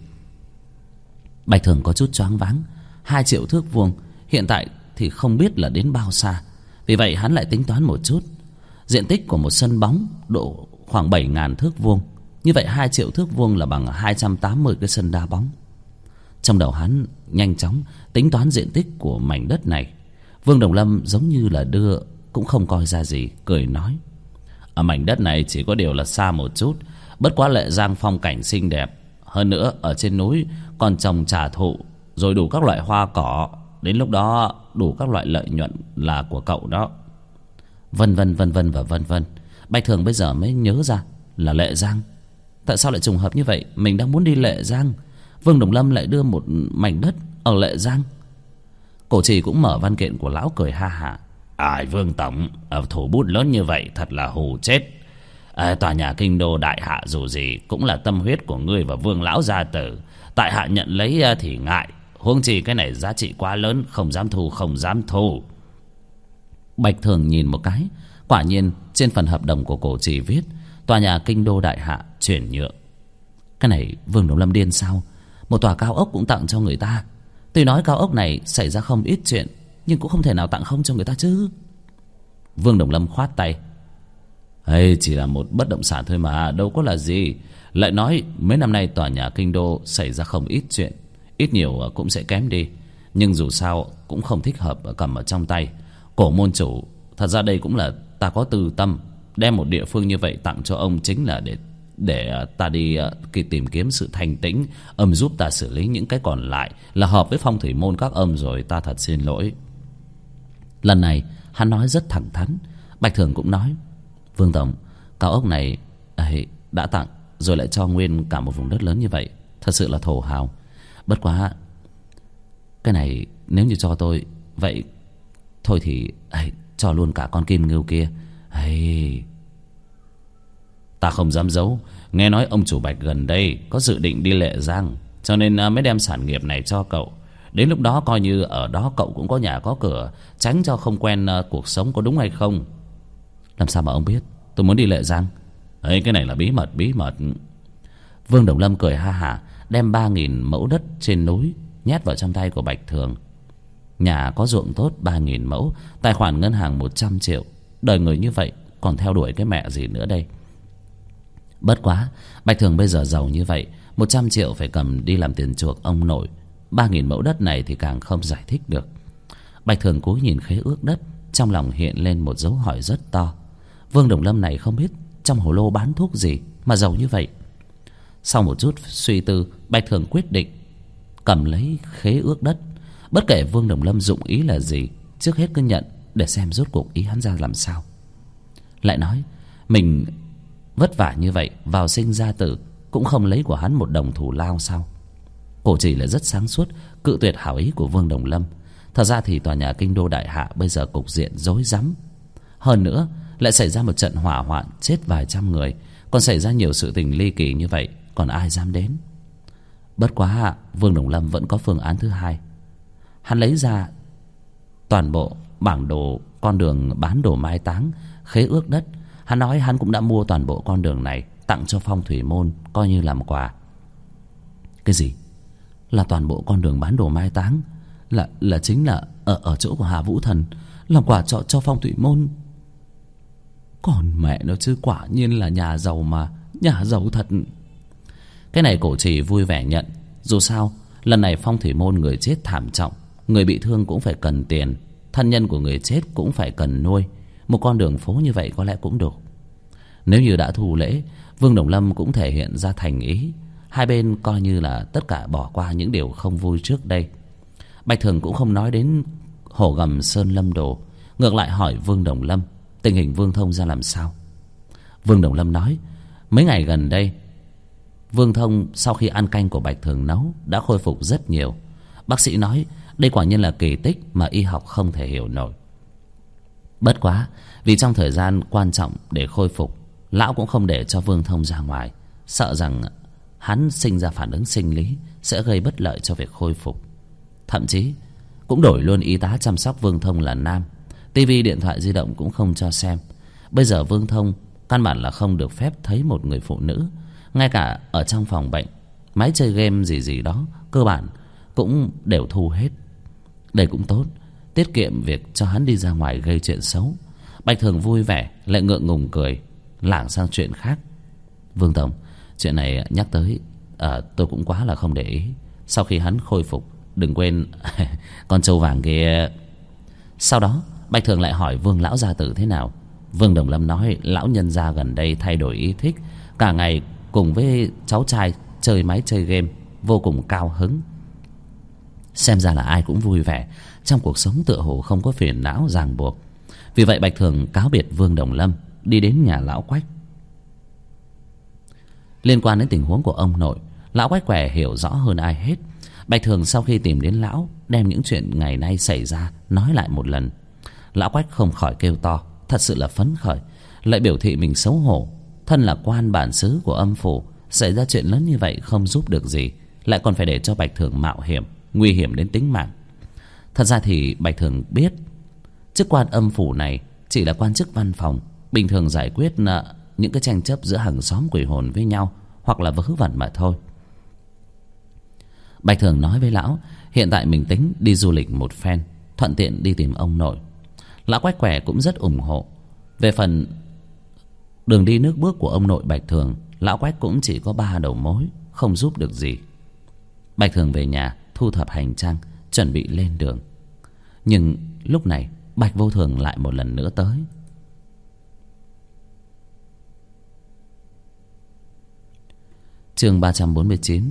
Bạch Thường có chút choáng váng. 2 triệu thước vuông hiện tại thì không biết là đến bao xa. Vì vậy hắn lại tính toán một chút. Diện tích của một sân bóng độ khoảng 7.000 thước vuông. Như vậy 2 triệu thước vuông là bằng 280 cái sân đá bóng. Trong đầu hắn nhanh chóng tính toán diện tích của mảnh đất này. Vương Đồng Lâm giống như là đưa, cũng không coi ra gì, cười nói: ở mảnh đất này chỉ có điều là xa một chút, bất quá Lệ Giang phong cảnh xinh đẹp. Hơn nữa ở trên núi còn trồng trà thụ, rồi đủ các loại hoa cỏ. Đến lúc đó đủ các loại lợi nhuận là của cậu đó. Vân vân và vân vân. Bạch Thường bây giờ mới nhớ ra là Lệ Giang. Tại sao lại trùng hợp như vậy? Mình đang muốn đi Lệ Giang, Vương Đồng Lâm lại đưa một mảnh đất ở Lệ Giang. Cổ trì cũng mở văn kiện của lão cười ha hả: ai Vương tổng, ở thủ bút lớn như vậy thật là hù chết. Tòa nhà kinh đô đại hạ dù gì cũng là tâm huyết của ngươi và Vương lão gia tử. Tại hạ nhận lấy thì ngại, huống chi cái này giá trị quá lớn, không dám thu. Bạch Thường nhìn một cái, quả nhiên trên phần hợp đồng của cổ trì viết tòa nhà kinh đô đại hạ chuyển nhượng. Cái này Vương Đồng Lâm điên sao? Một tòa cao ốc cũng tặng cho người ta. Tuy nói cao ốc này xảy ra không ít chuyện, nhưng cũng không thể nào tặng không cho người ta chứ. Vương Đồng Lâm khoát tay: chỉ là một bất động sản thôi mà, đâu có là gì. Lại nói mấy năm nay tòa nhà kinh đô xảy ra không ít chuyện, ít nhiều cũng sẽ kém đi. Nhưng dù sao cũng không thích hợp cầm ở trong tay. Cổ môn chủ, thật ra đây cũng là ta có tư tâm. Đem một địa phương như vậy tặng cho ông chính là để ta đi tìm kiếm sự thanh tĩnh. Ông giúp ta xử lý những cái còn lại là hợp với phong thủy môn các ông rồi. Ta thật xin lỗi. Lần này hắn nói rất thẳng thắn. Bạch Thường cũng nói: Vương tổng, cao ốc này đã tặng rồi lại cho nguyên cả một vùng đất lớn như vậy, thật sự là thổ hào. Bất quá cái này nếu như cho tôi, vậy thôi thì cho luôn cả con kim ngưu kia. Ta không dám giấu, nghe nói ông chủ Bạch gần đây có dự định đi Lệ Giang, cho nên mới đem sản nghiệp này cho cậu. Đến lúc đó coi như ở đó cậu cũng có nhà có cửa, tránh cho không quen cuộc sống, có đúng hay không? Làm sao mà ông biết tôi muốn đi Lệ Giang? Cái này là bí mật. Vương Đồng Lâm cười ha hả, đem 3.000 mẫu đất trên núi nhét vào trong tay của Bạch Thường. Nhà có ruộng tốt 3.000 mẫu, tài khoản ngân hàng 100 triệu. Đời người như vậy còn theo đuổi cái mẹ gì nữa đây? Bất quá Bạch Thường bây giờ giàu như vậy, 100 triệu phải cầm đi làm tiền chuộc ông nội. 3.000 mẫu đất này thì càng không giải thích được. Bạch Thường cúi nhìn khế ước đất, trong lòng hiện lên một dấu hỏi rất to. Vương Đồng Lâm này không biết trong hồ lô bán thuốc gì mà giàu như vậy. Sau một chút suy tư, Bạch Thường quyết định cầm lấy khế ước đất. Bất kể Vương Đồng Lâm dụng ý là gì, trước hết cứ nhận để xem rốt cuộc ý hắn ra làm sao. Lại nói mình vất vả như vậy, vào sinh ra tử cũng không lấy của hắn một đồng thù lao sao? Cổ chỉ là rất sáng suốt, cự tuyệt hảo ý của Vương Đồng Lâm. Thật ra thì tòa nhà kinh đô đại hạ bây giờ cục diện rối rắm. Hơn nữa lại xảy ra một trận hỏa hoạn, chết vài trăm người. Còn xảy ra nhiều sự tình ly kỳ như vậy, còn ai dám đến? Bất quá Vương Đồng Lâm vẫn có phương án thứ hai. Hắn lấy ra toàn bộ bản đồ con đường bán đồ mai táng, khế ước đất. Hắn nói hắn cũng đã mua toàn bộ con đường này, tặng cho phong thủy môn coi như làm quà. Cái gì? Là toàn bộ con đường bán đồ mai táng? Là chính là ở chỗ của Hà Vũ Thần, làm quà cho phong thủy môn? Còn mẹ nó chứ, quả nhiên là nhà giàu mà. nhà giàu thật. Cái này cổ trì vui vẻ nhận. Dù sao lần này phong thủy môn người chết thảm trọng, người bị thương cũng phải cần tiền, thân nhân của người chết cũng phải cần nuôi. Một con đường phố như vậy có lẽ cũng đủ. Nếu như đã thu lễ, Vương Đồng Lâm cũng thể hiện ra thành ý. Hai bên coi như là tất cả bỏ qua những điều không vui trước đây. Bạch Thường cũng không nói đến hổ gầm Sơn Lâm Đồ, ngược lại hỏi Vương Đồng Lâm tình hình Vương Thông ra làm sao. Vương Đồng Lâm nói mấy ngày gần đây Vương Thông sau khi ăn canh của Bạch Thường nấu đã khôi phục rất nhiều. Bác sĩ nói đây quả nhiên là kỳ tích mà y học không thể hiểu nổi. Bất quá vì trong thời gian quan trọng để khôi phục, lão cũng không để cho Vương Thông ra ngoài, sợ rằng hắn sinh ra phản ứng sinh lý sẽ gây bất lợi cho việc khôi phục. Thậm chí cũng đổi luôn y tá chăm sóc Vương Thông là nam. Tivi điện thoại di động cũng không cho xem. Bây giờ Vương Thông căn bản là không được phép thấy một người phụ nữ. Ngay cả ở trong phòng bệnh, máy chơi game gì gì đó cơ bản cũng đều thu hết. Đây cũng tốt, tiết kiệm việc cho hắn đi ra ngoài gây chuyện xấu. Bạch Thường vui vẻ lại ngượng ngùng cười, lảng sang chuyện khác. Vương Tổng, chuyện này nhắc tới tôi cũng quá là không để ý. Sau khi hắn khôi phục đừng quên con trâu vàng kia. Sau đó Bạch Thường lại hỏi Vương lão gia tử thế nào. Vương Đồng Lâm nói lão nhân gia gần đây thay đổi ý thích, cả ngày cùng với cháu trai chơi máy chơi game, vô cùng cao hứng. Xem ra là ai cũng vui vẻ, trong cuộc sống tựa hồ không có phiền não ràng buộc. Vì vậy Bạch Thường cáo biệt Vương Đồng Lâm, đi đến nhà lão Quách. Liên quan đến tình huống của ông nội, lão Quách Què hiểu rõ hơn ai hết. Bạch Thường sau khi tìm đến lão, đem những chuyện ngày nay xảy ra nói lại một lần. Lão Quách không khỏi kêu to, thật sự là phấn khởi, lại biểu thị mình xấu hổ. Thân là quan bản xứ của âm phủ, xảy ra chuyện lớn như vậy không giúp được gì, lại còn phải để cho Bạch Thường mạo hiểm, nguy hiểm đến tính mạng. Thật ra thì Bạch Thường biết chức quan âm phủ này chỉ là quan chức văn phòng, bình thường giải quyết những cái tranh chấp giữa hàng xóm quỷ hồn với nhau, hoặc là vớ vẩn mà thôi. Bạch Thường nói với lão hiện tại mình tính đi du lịch một phen, thuận tiện đi tìm ông nội. Lão Quách Què cũng rất ủng hộ. Về phần đường đi nước bước của ông nội Bạch Thường, lão Quách cũng chỉ có 3 đầu mối, không giúp được gì. Bạch Thường về nhà thu thập hành trang, chuẩn bị lên đường. Nhưng lúc này Bạch Vô Thường lại một lần nữa tới. Chương 349.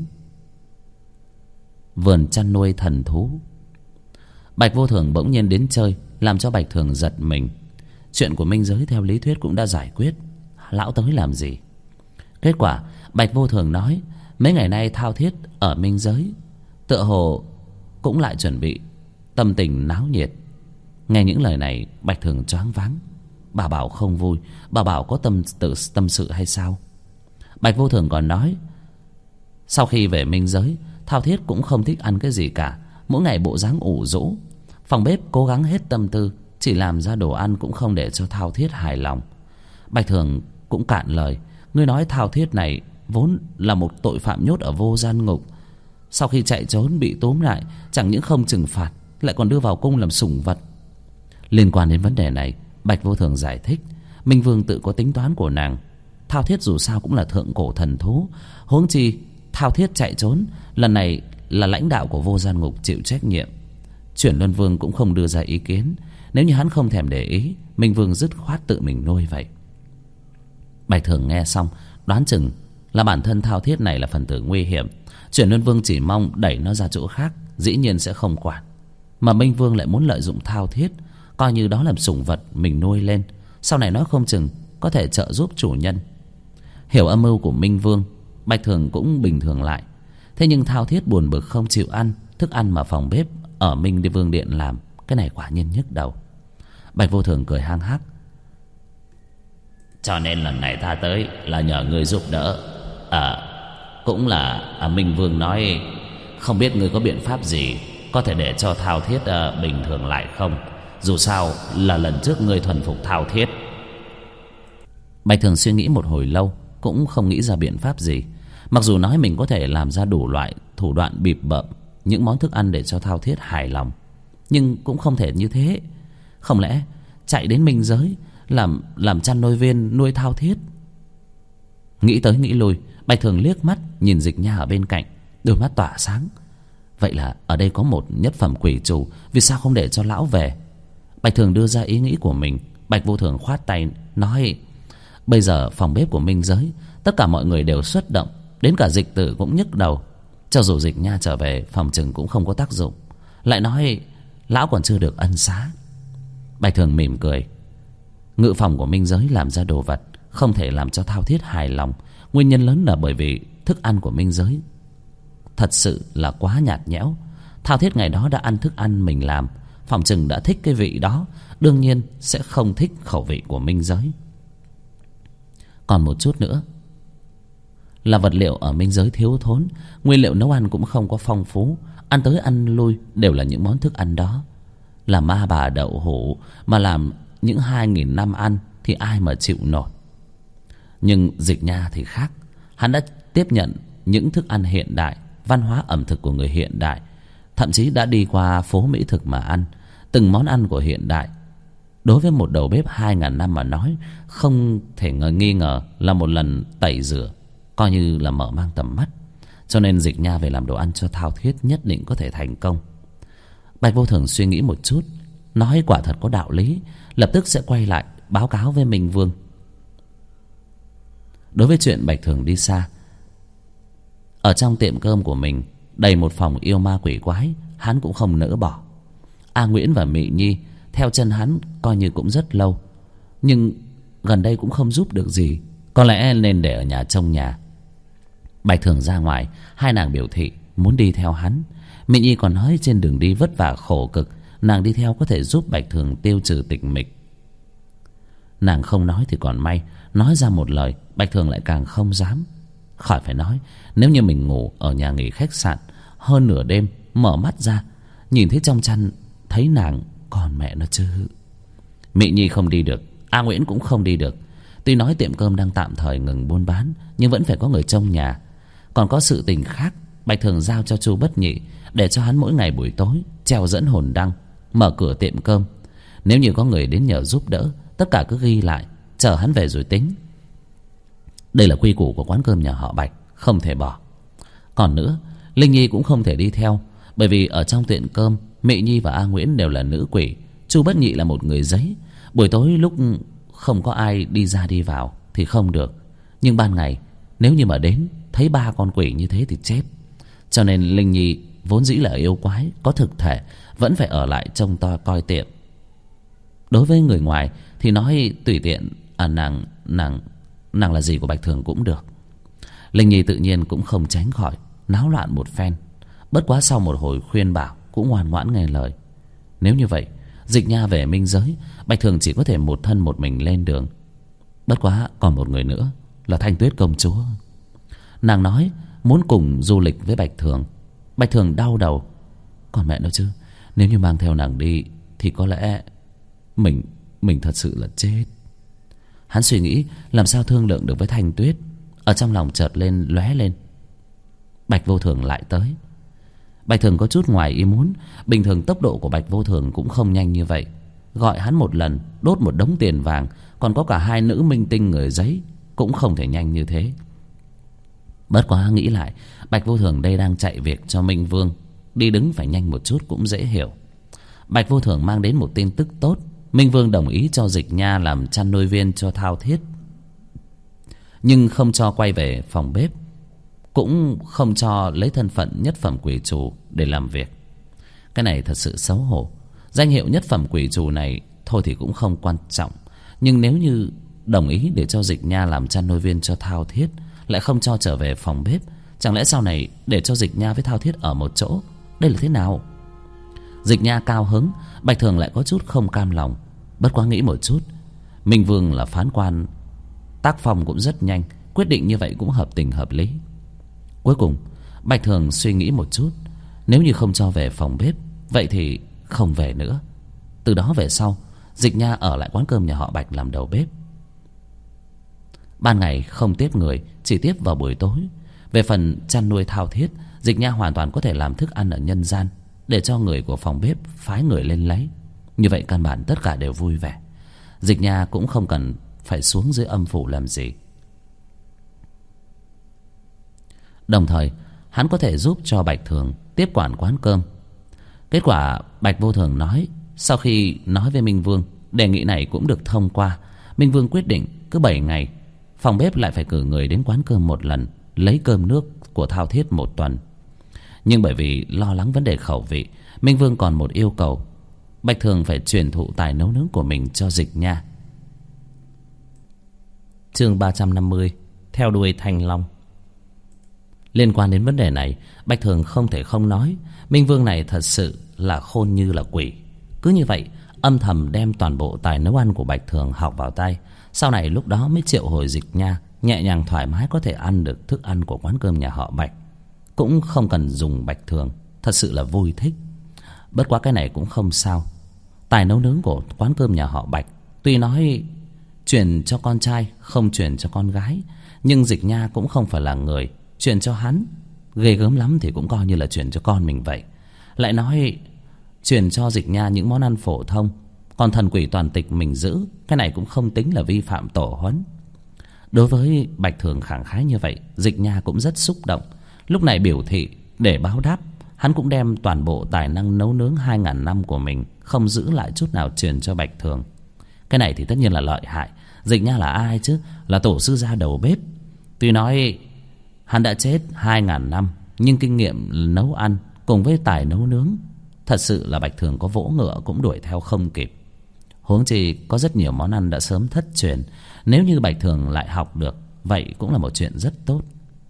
Vườn chăn nuôi thần thú. Bạch Vô Thường bỗng nhiên đến chơi, làm cho Bạch Thường giật mình. Chuyện của minh giới theo lý thuyết cũng đã giải quyết, lão tới làm gì? Kết quả Bạch Vô Thường nói mấy ngày nay thao thiết ở minh giới tựa hồ cũng lại chuẩn bị tâm tình náo nhiệt. Nghe những lời này Bạch Thường choáng váng. Bà bảo không vui, bà bảo có tâm sự hay sao? Bạch Vô Thường còn nói sau khi về minh giới, thao thiết cũng không thích ăn cái gì cả, mỗi ngày bộ dáng ủ rũ. Phòng bếp cố gắng hết tâm tư, chỉ làm ra đồ ăn cũng không để cho thao thiết hài lòng. Bạch Thường cũng cạn lời, ngươi nói thao thiết này vốn là một tội phạm nhốt ở vô gian ngục, sau khi chạy trốn bị tóm lại, chẳng những không trừng phạt, lại còn đưa vào cung làm sủng vật. Liên quan đến vấn đề này, Bạch Vô Thường giải thích Minh Vương tự có tính toán của nàng. Thao thiết dù sao cũng là thượng cổ thần thú, huống chi thao thiết chạy trốn, lần này là lãnh đạo của vô gian ngục chịu trách nhiệm. Chuyển Luân Vương cũng không đưa ra ý kiến. Nếu như hắn không thèm để ý, Minh Vương dứt khoát tự mình nuôi vậy. Bạch Thường nghe xong đoán chừng là bản thân thao thiết này là phần tử nguy hiểm. Chuyển Luân Vương chỉ mong đẩy nó ra chỗ khác, dĩ nhiên sẽ không quản. Mà Minh Vương lại muốn lợi dụng thao thiết, coi như đó làm sủng vật mình nuôi lên, sau này nó không chừng có thể trợ giúp chủ nhân. Hiểu âm mưu của Minh Vương, Bạch Thường cũng bình thường lại. Thế nhưng thao thiết buồn bực không chịu ăn thức ăn mà phòng bếp ở Minh Vương Điện làm, cái này quả nhiên nhức đầu. Bạch Vô Thường cười hăng hắc, cho nên lần này ta tới là nhờ ngươi giúp đỡ. Cũng là Minh Vương nói không biết ngươi có biện pháp gì có thể để cho thao thiết bình thường lại không? Dù sao là lần trước ngươi thuần phục thao thiết. Bạch Thường suy nghĩ một hồi lâu cũng không nghĩ ra biện pháp gì. Mặc dù nói mình có thể làm ra đủ loại thủ đoạn bịp bợm những món thức ăn để cho thao thiết hài lòng, nhưng cũng không thể như thế. Không lẽ chạy đến minh giới làm chăn nuôi viên nuôi thao thiết? Nghĩ tới nghĩ lui, Bạch Thường liếc mắt nhìn Dịch Nha ở bên cạnh, đôi mắt tỏa sáng. Vậy là ở đây có một nhất phẩm quỷ chủ, vì sao không để cho lão về? Bạch Thường đưa ra ý nghĩ của mình. Bạch Vô Thường khoát tay nói: bây giờ phòng bếp của Minh Giới tất cả mọi người đều xuất động, đến cả Dịch Tử cũng nhức đầu. Cho dù Dịch Nha trở về, phòng chừng cũng không có tác dụng. Lại nói lão còn chưa được ân xá. Bạch Thường mỉm cười. Ngự phòng của Minh Giới làm ra đồ vật không thể làm cho Thao Thiết hài lòng. Nguyên nhân lớn là bởi vì thức ăn của Minh Giới thật sự là quá nhạt nhẽo. Thao Thiết ngày đó đã ăn thức ăn mình làm, phòng chừng đã thích cái vị đó, đương nhiên sẽ không thích khẩu vị của Minh Giới. Còn một chút nữa là vật liệu ở Minh Giới thiếu thốn, nguyên liệu nấu ăn cũng không có phong phú, ăn tới ăn lui đều là những món thức ăn đó. Là ma bà đậu hũ mà làm những 2000 năm ăn thì ai mà chịu nổi. Nhưng Dịch Nha thì khác. Hắn đã tiếp nhận những thức ăn hiện đại, văn hóa ẩm thực của người hiện đại, thậm chí đã đi qua phố mỹ thực mà ăn từng món ăn của hiện đại. Đối với một đầu bếp 2000 năm mà nói, không thể nghi ngờ là một lần tẩy rửa, coi như là mở mang tầm mắt. Cho nên Dịch Nha về làm đồ ăn cho Thao Thiết nhất định có thể thành công. Bạch Vô Thường suy nghĩ một chút, nói quả thật có đạo lý, lập tức sẽ quay lại báo cáo với Minh Vương. Đối với chuyện Bạch Thường đi xa, ở trong tiệm cơm của mình đầy một phòng yêu ma quỷ quái, hắn cũng không nỡ bỏ. A Nguyễn và Mị Nhi theo chân hắn coi như cũng rất lâu, nhưng gần đây cũng không giúp được gì, có lẽ nên để ở nhà trông nhà. Bạch Thường ra ngoài, hai nàng biểu thị muốn đi theo hắn. Mị Nhi còn nói trên đường đi vất vả khổ cực, nàng đi theo có thể giúp Bạch Thường tiêu trừ tịch mịch. Nàng không nói thì còn may, nói ra một lời Bạch Thường lại càng không dám. Khỏi phải nói, nếu như mình ngủ ở nhà nghỉ khách sạn, hơn nửa đêm mở mắt ra nhìn thấy trong chăn thấy nàng, còn mẹ nó chứ. Mị Nhi không đi được, A Nguyễn cũng không đi được. Tuy nói tiệm cơm đang tạm thời ngừng buôn bán, nhưng vẫn phải có người trông nhà. Còn có sự tình khác, Bạch Thường giao cho Chu Bất Nhị, để cho hắn mỗi ngày buổi tối treo dẫn hồn đăng, mở cửa tiệm cơm. Nếu như có người đến nhờ giúp đỡ, tất cả cứ ghi lại, chờ hắn về rồi tính. Đây là quy củ của quán cơm nhà họ Bạch, không thể bỏ. Còn nữa, Linh Nhi cũng không thể đi theo, bởi vì ở trong tiệm cơm, Mị Nhi và A Nguyễn đều là nữ quỷ, Chu Bất Nhị là một người giấy. Buổi tối lúc không có ai đi ra đi vào thì không được, nhưng ban ngày nếu như mà đến thấy ba con quỷ như thế thì chết. Cho nên Linh Nhi vốn dĩ là yêu quái, có thực thể, vẫn phải ở lại trông to coi tiệm. Đối với người ngoài thì nói tùy tiện, nàng là gì của Bạch Thường cũng được. Linh Nhi tự nhiên cũng không tránh khỏi náo loạn một phen. Bất quá sau một hồi khuyên bảo cũng ngoan ngoãn nghe lời. Nếu như vậy, Dịch Nha về Minh Giới, Bạch Thường chỉ có thể một thân một mình lên đường. Bất quá còn một người nữa là Thanh Tuyết công chúa. Nàng nói muốn cùng du lịch với Bạch Thường. Bạch Thường đau đầu. Còn mẹ nó chứ, nếu như mang theo nàng đi thì có lẽ mình thật sự là chết. Hắn suy nghĩ làm sao thương lượng được với Thanh Tuyết. Ở trong lòng chợt lóe lên, Bạch Vô Thường lại tới. Bạch Thường có chút ngoài ý muốn. Bình thường tốc độ của Bạch Vô Thường cũng không nhanh như vậy. Gọi hắn một lần đốt một đống tiền vàng, còn có cả hai nữ minh tinh người giấy, cũng không thể nhanh như thế. Bất quá nghĩ lại, Bạch Vô Thường đây đang chạy việc cho Minh Vương, đi đứng phải nhanh một chút cũng dễ hiểu. Bạch Vô Thường mang đến một tin tức tốt. Minh Vương đồng ý cho Dịch Nha làm chăn nuôi viên cho Thao Thiết, nhưng không cho quay về phòng bếp, cũng không cho lấy thân phận nhất phẩm quỷ chủ để làm việc. Cái này thật sự xấu hổ. Danh hiệu nhất phẩm quỷ chủ này thôi thì cũng không quan trọng, nhưng nếu như đồng ý để cho Dịch Nha làm chăn nuôi viên cho Thao Thiết, lại không cho trở về phòng bếp, chẳng lẽ sau này để cho Dịch Nha với Thao Thiết ở một chỗ, đây là thế nào? Dịch Nha cao hứng, Bạch Thường lại có chút không cam lòng. Bất quá nghĩ một chút, Minh Vương là phán quan, tác phong cũng rất nhanh, quyết định như vậy cũng hợp tình hợp lý. Cuối cùng Bạch Thường suy nghĩ một chút, nếu như không cho về phòng bếp, vậy thì không về nữa. Từ đó về sau, Dịch Nha ở lại quán cơm nhà họ Bạch làm đầu bếp. Ban ngày không tiếp người, chỉ tiếp vào buổi tối. Về phần chăn nuôi Thao Thiết, Dịch Nha hoàn toàn có thể làm thức ăn ở nhân gian, để cho người của phòng bếp phái người lên lấy. Như vậy căn bản tất cả đều vui vẻ. Dịch Nha cũng không cần phải xuống dưới âm phủ làm gì. Đồng thời hắn có thể giúp cho Bạch Thường tiếp quản quán cơm. Kết quả Bạch Vô Thường nói, sau khi nói với Minh Vương, đề nghị này cũng được thông qua. Minh Vương quyết định cứ 7 ngày phòng bếp lại phải cử người đến quán cơm một lần, lấy cơm nước của Thao Thiết một tuần. Nhưng bởi vì lo lắng vấn đề khẩu vị, Minh Vương còn một yêu cầu: Bạch Thường phải truyền thụ tài nấu nướng của mình cho Dịch Nha. Chương 350: Theo đuôi Thanh Long. Liên quan đến vấn đề này, Bạch Thường không thể không nói, Minh Vương này thật sự là khôn như là quỷ. Cứ như vậy âm thầm đem toàn bộ tài nấu ăn của Bạch Thường học vào tay. Sau này lúc đó mới triệu hồi Dịch Nha, nhẹ nhàng thoải mái có thể ăn được thức ăn của quán cơm nhà họ Bạch, cũng không cần dùng Bạch Thường. Thật sự là vui thích. Bất quá cái này cũng không sao. Tài nấu nướng của quán cơm nhà họ Bạch tuy nói truyền cho con trai, không truyền cho con gái, nhưng Dịch Nha cũng không phải là người. Truyền cho hắn, ghê gớm lắm thì cũng coi như là truyền cho con mình vậy. Lại nói truyền cho Dịch Nha những món ăn phổ thông, còn thần quỷ toàn tịch mình giữ, cái này cũng không tính là vi phạm tổ huấn. Đối với Bạch Thường khẳng khái như vậy, Dịch Nha cũng rất xúc động. Lúc này biểu thị để báo đáp, hắn cũng đem toàn bộ tài năng nấu nướng 2000 năm của mình, không giữ lại chút nào, truyền cho Bạch Thường. Cái này thì tất nhiên là lợi hại. Dịch Nha là ai chứ? Là tổ sư gia đầu bếp. Tuy nói hắn đã chết 2000 năm, nhưng kinh nghiệm nấu ăn cùng với tài nấu nướng, thật sự là Bạch Thường có vỗ ngựa cũng đuổi theo không kịp. Huống chi có rất nhiều món ăn đã sớm thất truyền, nếu như Bạch Thường lại học được, vậy cũng là một chuyện rất tốt.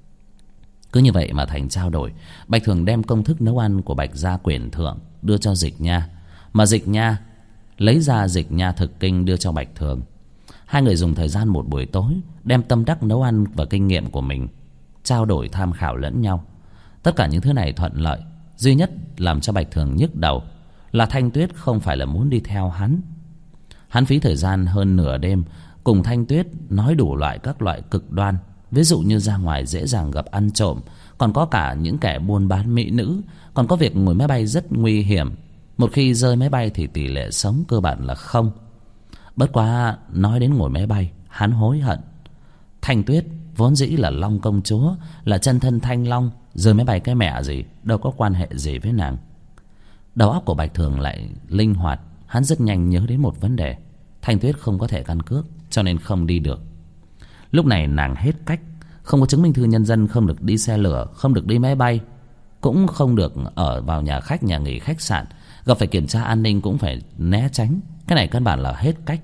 Cứ như vậy mà thành trao đổi, Bạch Thường đem công thức nấu ăn của Bạch gia quyển thượng đưa cho Dịch Nha, mà Dịch Nha lấy ra Dịch Nha thực kinh đưa cho Bạch Thường. Hai người dùng thời gian một buổi tối, đem tâm đắc nấu ăn và kinh nghiệm của mình trao đổi tham khảo lẫn nhau. Tất cả những thứ này thuận lợi. Duy nhất làm cho Bạch Thường nhức đầu là Thanh Tuyết không phải là muốn đi theo hắn. Hắn phí thời gian hơn nửa đêm cùng Thanh Tuyết nói đủ loại các loại cực đoan, ví dụ như ra ngoài dễ dàng gặp ăn trộm, còn có cả những kẻ buôn bán mỹ nữ, còn có việc ngồi máy bay rất nguy hiểm, một khi rơi máy bay thì tỷ lệ sống cơ bản là không. Bất quá nói đến ngồi máy bay, hắn hối hận. Thanh Tuyết vốn dĩ là Long công chúa, là chân thân Thanh Long, rơi máy bay cái mẹ gì, đâu có quan hệ gì với nàng. Đầu óc của Bạch Thường lại linh hoạt, hắn rất nhanh nhớ đến một vấn đề: Thanh Tuyết không có thẻ căn cước, cho nên không đi được. Lúc này nàng hết cách, không có chứng minh thư nhân dân, không được đi xe lửa, không được đi máy bay, cũng không được ở vào nhà khách, nhà nghỉ, khách sạn, gặp phải kiểm tra an ninh cũng phải né tránh. Cái này căn bản là hết cách.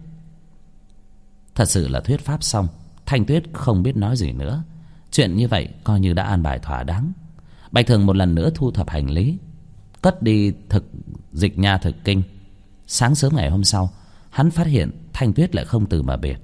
Thật sự là thuyết pháp xong, Thanh Tuyết không biết nói gì nữa. Chuyện như vậy coi như đã an bài thỏa đáng. Bạch Thường một lần nữa thu thập hành lý, cất đi Dịch Nha thực kinh. Sáng sớm ngày hôm sau, hắn phát hiện Thanh Tuyết lại không từ mà biệt.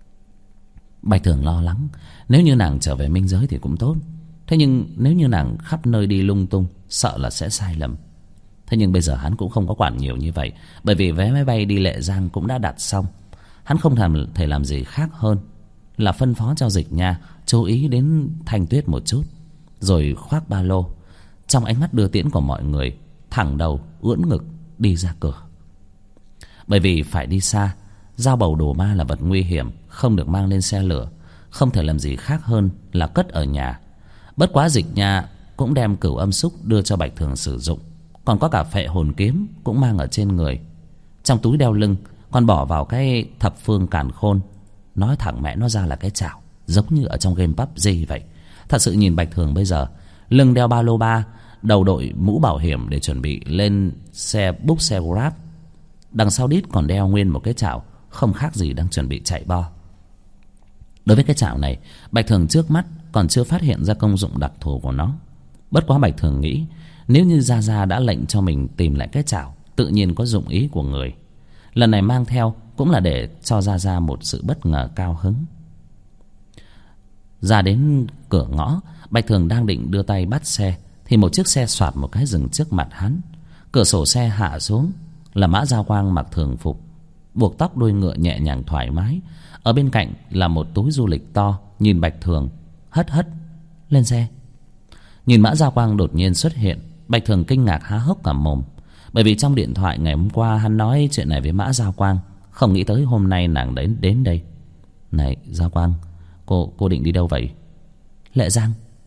Bạch Thường lo lắng, nếu như nàng trở về minh giới thì cũng tốt. Thế nhưng nếu như nàng khắp nơi đi lung tung, sợ là sẽ sai lầm. Thế nhưng bây giờ hắn cũng không có quản nhiều như vậy, bởi vì vé máy bay đi Lệ Giang cũng đã đặt xong. Hắn không thể làm gì khác hơn là phân phó cho Dịch Nha chú ý đến Thanh Tuyết một chút, rồi khoác ba lô, trong ánh mắt đưa tiễn của mọi người, thẳng đầu ưỡn ngực đi ra cửa. Bởi vì phải đi xa, dao bầu đồ ma là vật nguy hiểm, không được mang lên xe lửa, không thể làm gì khác hơn là cất ở nhà. Bất quá Dịch Nha cũng đem cửu âm xúc đưa cho Bạch Thường sử dụng, còn có cả phệ hồn kiếm cũng mang ở trên người. Trong túi đeo lưng còn bỏ vào cái thập phương càn khôn, nói thẳng mẹ nó ra là cái chảo, giống như ở trong game PUBG vậy. Thật sự nhìn Bạch Thường bây giờ, lưng đeo ba lô ba, đầu đội mũ bảo hiểm để chuẩn bị lên xe búc, xe Grab, đằng sau đít còn đeo nguyên một cái chảo, không khác gì đang chuẩn bị chạy bo. Đối với cái chảo này, Bạch Thường trước mắt còn chưa phát hiện ra công dụng đặc thù của nó. Bất quá Bạch Thường nghĩ, nếu như Gia Gia đã lệnh cho mình tìm lại cái chảo, tự nhiên có dụng ý của người. Lần này mang theo cũng là để cho Gia Gia một sự bất ngờ cao hứng. Ra đến cửa ngõ, Bạch Thường đang định đưa tay bắt xe thì một chiếc xe xoạt một cái dừng trước mặt hắn. Cửa sổ xe hạ xuống là Mã Giao Quang mặc thường phục, buộc tóc đuôi ngựa nhẹ nhàng thoải mái. Ở bên cạnh là một túi du lịch to, nhìn Bạch Thường hất hất: lên xe. Nhìn Mã Giao Quang đột nhiên xuất hiện, Bạch Thường kinh ngạc há hốc cả mồm. Bởi vì trong điện thoại ngày hôm qua hắn nói chuyện này với Mã Giao Quang, không nghĩ tới hôm nay nàng đến đây. Này Giao Quang, cô định đi đâu vậy? Lệ Giang.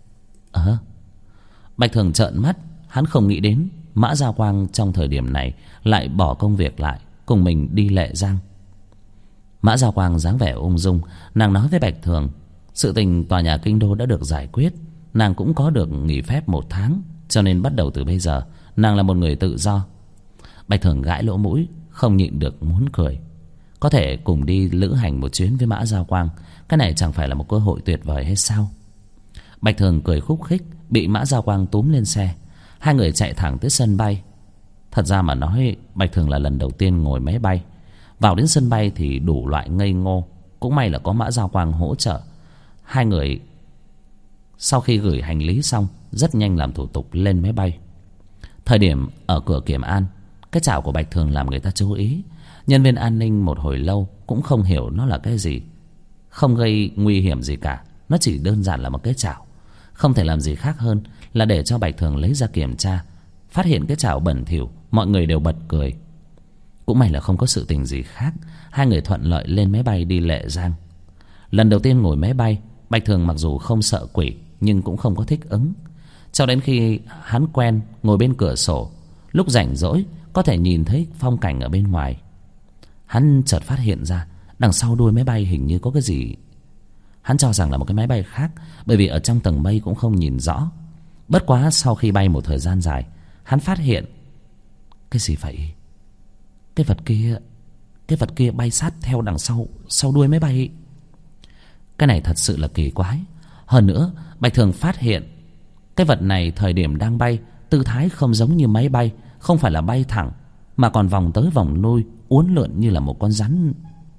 Bạch Thường trợn mắt. Hắn không nghĩ đến Mã Gia Quang trong thời điểm này lại bỏ công việc lại cùng mình đi Lệ Giang. Mã Gia Quang dáng vẻ ung dung. Nàng nói với Bạch Thường sự tình tòa nhà kinh đô đã được giải quyết. Nàng cũng có được nghỉ phép 1 tháng, cho nên bắt đầu từ bây giờ nàng là một người tự do. Bạch Thường gãi lỗ mũi, không nhịn được muốn cười. Có thể cùng đi lữ hành một chuyến với Mã Gia Quang, cái này chẳng phải là một cơ hội tuyệt vời hay sao? Bạch Thường cười khúc khích, bị Mã Gia Quang túm lên xe. Hai người chạy thẳng tới sân bay. Thật ra mà nói, Bạch Thường là lần đầu tiên ngồi máy bay. Vào đến sân bay thì đủ loại ngây ngô. Cũng may là có Mã Gia Quang hỗ trợ. Hai người sau khi gửi hành lý xong, rất nhanh làm thủ tục lên máy bay. Thời điểm ở cửa kiểm an, cái chảo của Bạch Thường làm người ta chú ý. Nhân viên an ninh một hồi lâu cũng không hiểu nó là cái gì. Không gây nguy hiểm gì cả, nó chỉ đơn giản là một cái chảo. Không thể làm gì khác hơn là để cho Bạch Thường lấy ra kiểm tra. Phát hiện cái chảo bẩn thỉu, mọi người đều bật cười. Cũng may là không có sự tình gì khác. Hai người thuận lợi lên máy bay đi Lệ Giang. Lần đầu tiên ngồi máy bay, Bạch Thường mặc dù không sợ quỷ nhưng cũng không có thích ứng. Cho đến khi hắn quen ngồi bên cửa sổ, lúc rảnh rỗi có thể nhìn thấy phong cảnh ở bên ngoài. Hắn chợt phát hiện ra đằng sau đuôi máy bay hình như có cái gì. Hắn cho rằng là một cái máy bay khác, bởi vì ở trong tầng mây cũng không nhìn rõ. Bất quá sau khi bay một thời gian dài, hắn phát hiện cái gì vậy? Cái vật kia bay sát theo đằng sau đuôi máy bay. Cái này thật sự là kỳ quái. Hơn nữa, Bạch Thường phát hiện cái vật này thời điểm đang bay, tư thái không giống như máy bay, không phải là bay thẳng, mà còn vòng tới vòng lui, uốn lượn như là một con rắn.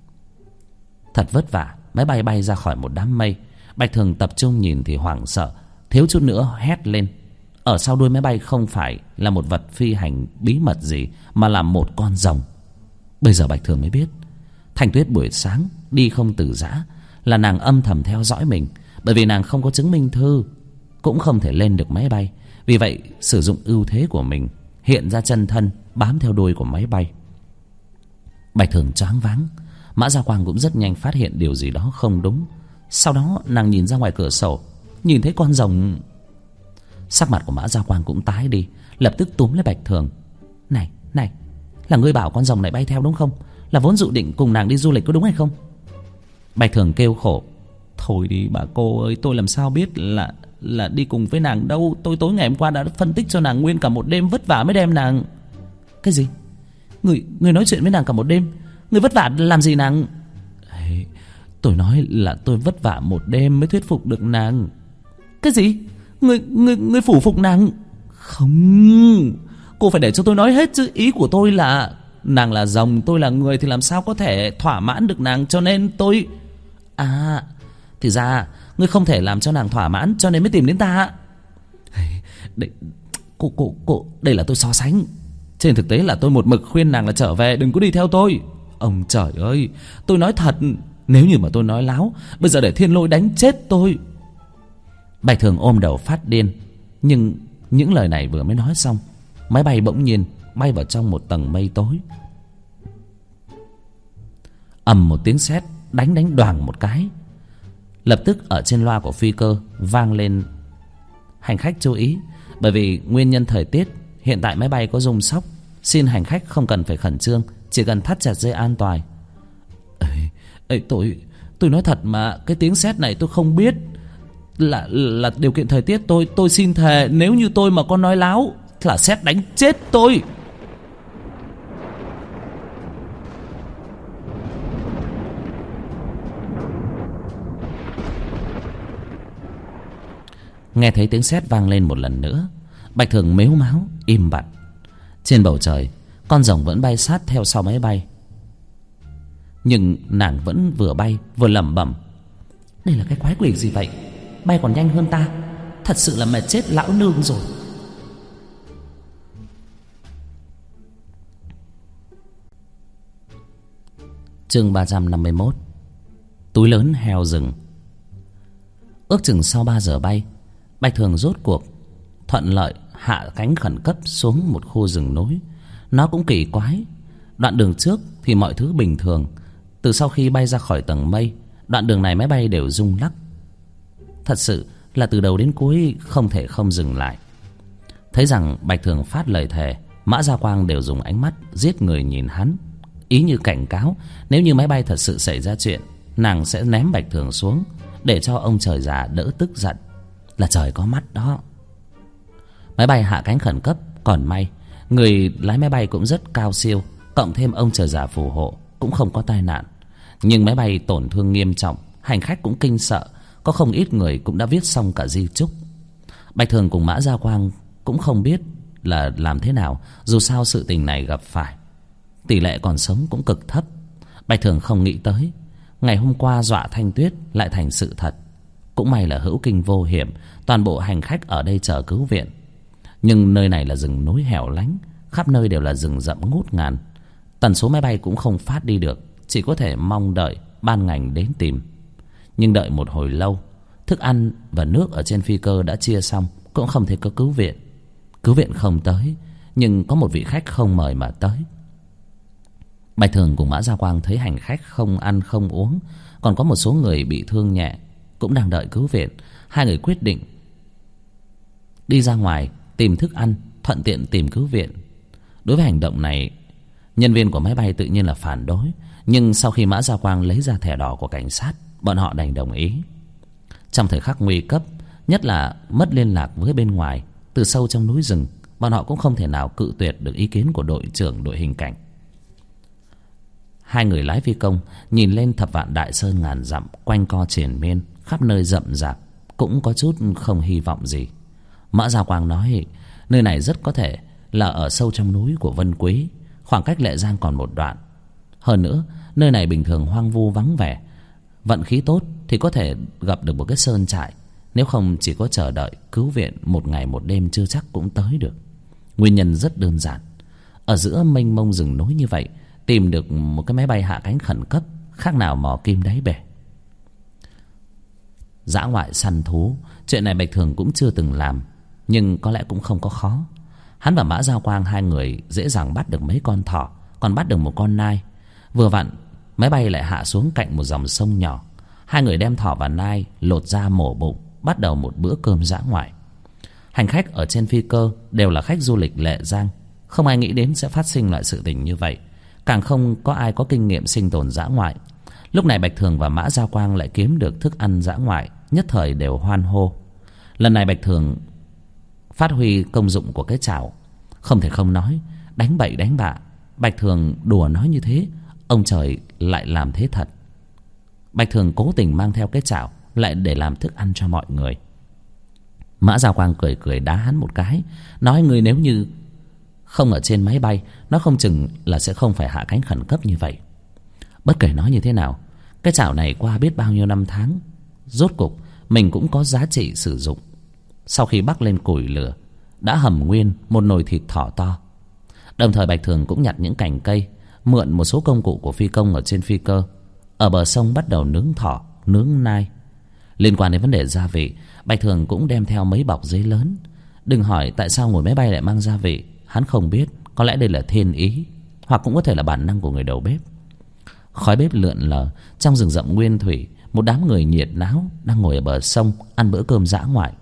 Thật vất vả, máy bay bay ra khỏi một đám mây. Bạch Thường tập trung nhìn thì hoảng sợ, thiếu chút nữa hét lên. Ở sau đuôi máy bay không phải là một vật phi hành bí mật gì, mà là một con rồng. Bây giờ Bạch Thường mới biết, Thanh Tuyết buổi sáng đi không từ giã là nàng âm thầm theo dõi mình. Bởi vì nàng không có chứng minh thư, cũng không thể lên được máy bay. Vì vậy sử dụng ưu thế của mình, hiện ra chân thân bám theo đuôi của máy bay. Bạch Thường choáng váng. Mã Gia Quang cũng rất nhanh phát hiện điều gì đó không đúng. Sau đó nàng nhìn ra ngoài cửa sổ, nhìn thấy con rồng. Sắc mặt của Mã Gia Quang cũng tái đi, lập tức túm lấy Bạch Thường. Này, là ngươi bảo con rồng này bay theo đúng không? Là vốn dự định cùng nàng đi du lịch có đúng hay không? Bạch Thường kêu khổ. Thôi đi bà cô ơi, tôi làm sao biết là đi cùng với nàng đâu. Tôi tối ngày hôm qua đã phân tích cho nàng nguyên cả một đêm vất vả mới đem nàng. Cái gì? Người nói chuyện với nàng cả một đêm? Người vất vả làm gì nàng? Tôi nói là tôi vất vả một đêm mới thuyết phục được nàng. Cái gì? Người phủ phục nàng? Không, cô phải để cho tôi nói hết chứ. Ý của tôi là nàng là rồng, tôi là người, thì làm sao có thể thỏa mãn được nàng. Cho nên tôi... À, thì ra ngươi không thể làm cho nàng thỏa mãn, cho nên mới tìm đến ta. Cô, đây là tôi so sánh. Trên thực tế là tôi một mực khuyên nàng là trở về, đừng có đi theo tôi. Ông trời ơi, tôi nói thật, nếu như mà tôi nói láo, bây giờ để Thiên Lôi đánh chết tôi. Bạch Thường ôm đầu phát điên. Nhưng những lời này vừa mới nói xong, máy bay bỗng nhiên bay vào trong một tầng mây tối. Ầm một tiếng sét đánh đoàng một cái. Lập tức ở trên loa của phi cơ vang lên: hành khách chú ý, bởi vì nguyên nhân thời tiết, hiện tại máy bay có rung sóc, xin hành khách không cần phải khẩn trương, chỉ cần thắt chặt dây an toàn. Tôi nói thật mà, cái tiếng sét này tôi không biết là điều kiện thời tiết. Tôi xin thề, nếu như tôi mà có nói láo là sét đánh chết tôi. Nghe thấy tiếng sét vang lên một lần nữa, Bạch Thường mếu máo im bặt. Trên bầu trời, con rồng vẫn bay sát theo sau máy bay. Nhưng nàng vẫn vừa bay vừa lẩm bẩm: đây là cái quái quỷ gì vậy? Bay còn nhanh hơn ta, thật sự là mệt chết lão nương rồi. Chương 351. Túi lớn heo rừng. Ước chừng sau 3 giờ bay, Bạch Thường rốt cuộc thuận lợi hạ cánh khẩn cấp xuống một khu rừng núi. Nó cũng kỳ quái. Đoạn đường trước thì mọi thứ bình thường. Từ sau khi bay ra khỏi tầng mây, đoạn đường này máy bay đều rung lắc. Thật sự là từ đầu đến cuối không thể không dừng lại. Thấy rằng Bạch Thường phát lời thề, Mã Gia Quang đều dùng ánh mắt giết người nhìn hắn, ý như cảnh cáo nếu như máy bay thật sự xảy ra chuyện, nàng sẽ ném Bạch Thường xuống để cho ông trời già đỡ tức giận. Là trời có mắt đó. Máy bay hạ cánh khẩn cấp, còn may người lái máy bay cũng rất cao siêu, cộng thêm ông trời già phù hộ, cũng không có tai nạn. Nhưng máy bay tổn thương nghiêm trọng, hành khách cũng kinh sợ, có không ít người cũng đã viết xong cả di chúc. Bạch Thường cùng Mã Gia Quang cũng không biết là làm thế nào, dù sao sự tình này gặp phải tỷ lệ còn sống cũng cực thấp. Bạch Thường không nghĩ tới ngày hôm qua dọa Thanh Tuyết lại thành sự thật. Cũng may là hữu kinh vô hiểm, toàn bộ hành khách ở đây chờ cứu viện. Nhưng nơi này là rừng núi hẻo lánh, khắp nơi đều là rừng rậm ngút ngàn, tần số máy bay cũng không phát đi được, chỉ có thể mong đợi ban ngành đến tìm. Nhưng đợi một hồi lâu, thức ăn và nước ở trên phi cơ đã chia xong, cũng không thấy có cứu viện. Cứu viện không tới, nhưng có một vị khách không mời mà tới. Bạch Thường cùng Mã Gia Quang thấy hành khách không ăn không uống, còn có một số người bị thương nhẹ cũng đang đợi cứu viện. Hai người quyết định đi ra ngoài tìm thức ăn, thuận tiện tìm cứu viện. Đối với hành động này, nhân viên của máy bay tự nhiên là phản đối, nhưng sau khi Mã Gia Quang lấy ra thẻ đỏ của cảnh sát, bọn họ đành đồng ý. Trong thời khắc nguy cấp, nhất là mất liên lạc với bên ngoài, từ sâu trong núi rừng, bọn họ cũng không thể nào cự tuyệt được ý kiến của đội trưởng đội hình cảnh. Hai người lái phi công nhìn lên thập vạn đại sơn ngàn dặm quanh co triền miên, khắp nơi rậm rạp, cũng có chút không hy vọng gì. Mã Gia Quang nói nơi này rất có thể là ở sâu trong núi của Vân Quý, khoảng cách Lệ Giang còn một đoạn. Hơn nữa nơi này bình thường hoang vu vắng vẻ, vận khí tốt thì có thể gặp được một cái sơn trại, nếu không chỉ có chờ đợi cứu viện một ngày một đêm chưa chắc cũng tới được. Nguyên nhân rất đơn giản, ở giữa mênh mông rừng núi như vậy, tìm được một cái máy bay hạ cánh khẩn cấp khác nào mò kim đáy bể. Dã ngoại săn thú, chuyện này Bạch Thường cũng chưa từng làm, nhưng có lẽ cũng không có khó. Hắn và Mã Gia Quang hai người dễ dàng bắt được mấy con thỏ, còn bắt được một con nai. Vừa vặn máy bay lại hạ xuống cạnh một dòng sông nhỏ. Hai người đem thỏ và nai lột ra mổ bụng, bắt đầu một bữa cơm dã ngoại. Hành khách ở trên phi cơ đều là khách du lịch Lệ Giang, không ai nghĩ đến sẽ phát sinh loại sự tình như vậy, càng không có ai có kinh nghiệm sinh tồn dã ngoại. Lúc này Bạch Thường và Mã Gia Quang lại kiếm được thức ăn dã ngoại, nhất thời đều hoan hô. Lần này Bạch Thường phát huy công dụng của cái chảo, không thể không nói, đánh bậy đánh bạ. Bạch Thường đùa nói như thế, ông trời lại làm thế thật. Bạch Thường cố tình mang theo cái chảo lại để làm thức ăn cho mọi người. Mã Gia Quang cười cười đá hắn một cái, nói người nếu như không ở trên máy bay, nó không chừng là sẽ không phải hạ cánh khẩn cấp như vậy. Bất kể nói như thế nào, cái chảo này qua biết bao nhiêu năm tháng, rốt cục mình cũng có giá trị sử dụng. Sau khi bắc lên củi lửa, đã hầm nguyên một nồi thịt thỏ to. Đồng thời Bạch Thường cũng nhặt những cành cây, mượn một số công cụ của phi công ở trên phi cơ, ở bờ sông bắt đầu nướng thỏ, nướng nai. Liên quan đến vấn đề gia vị, Bạch Thường cũng đem theo mấy bọc giấy lớn. Đừng hỏi tại sao ngồi máy bay lại mang gia vị, hắn không biết. Có lẽ đây là thiên ý, hoặc cũng có thể là bản năng của người đầu bếp. Khói bếp lượn lờ trong rừng rậm nguyên thủy, một đám người nhiệt náo đang ngồi ở bờ sông ăn bữa cơm dã ngoại.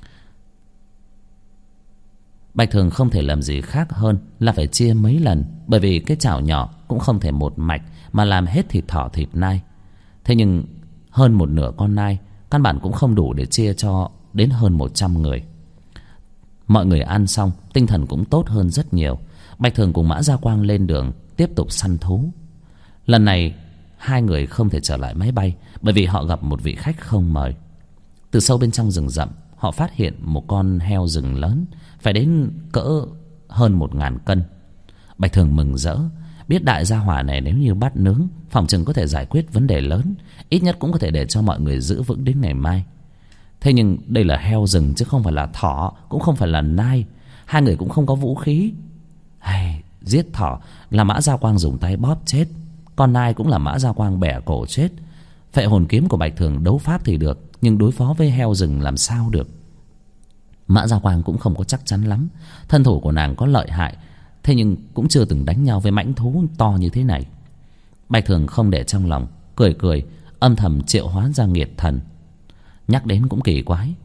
Bạch Thường không thể làm gì khác hơn là phải chia mấy lần, bởi vì cái chảo nhỏ cũng không thể một mạch mà làm hết thịt thỏ thịt nai. Thế nhưng hơn một nửa con nai căn bản cũng không đủ để chia cho đến hơn 100 người. Mọi người ăn xong, tinh thần cũng tốt hơn rất nhiều. Bạch Thường cùng Mã Gia Quang lên đường tiếp tục săn thú. Lần này hai người không thể trở lại máy bay, bởi vì họ gặp một vị khách không mời. Từ sâu bên trong rừng rậm, họ phát hiện một con heo rừng lớn, phải đến cỡ hơn 1000 cân. Bạch Thường mừng rỡ, biết đại gia hỏa này nếu như bắt nướng, phòng chừng có thể giải quyết vấn đề lớn, ít nhất cũng có thể để cho mọi người giữ vững đến ngày mai. Thế nhưng đây là heo rừng chứ không phải là thỏ, cũng không phải là nai. Hai người cũng không có vũ khí. Giết thỏ là Mã Gia Quang dùng tay bóp chết, con nai cũng là Mã Gia Quang bẻ cổ chết. Phệ hồn kiếm của Bạch Thường đấu pháp thì được, nhưng đối phó với heo rừng làm sao được. Mã Gia Quang cũng không có chắc chắn lắm. Thân thủ của nàng có lợi hại, thế nhưng cũng chưa từng đánh nhau với mãnh thú to như thế này. Bạch Thường không để trong lòng, cười cười âm thầm triệu hóa ra nghiệt thần. Nhắc đến cũng kỳ quái,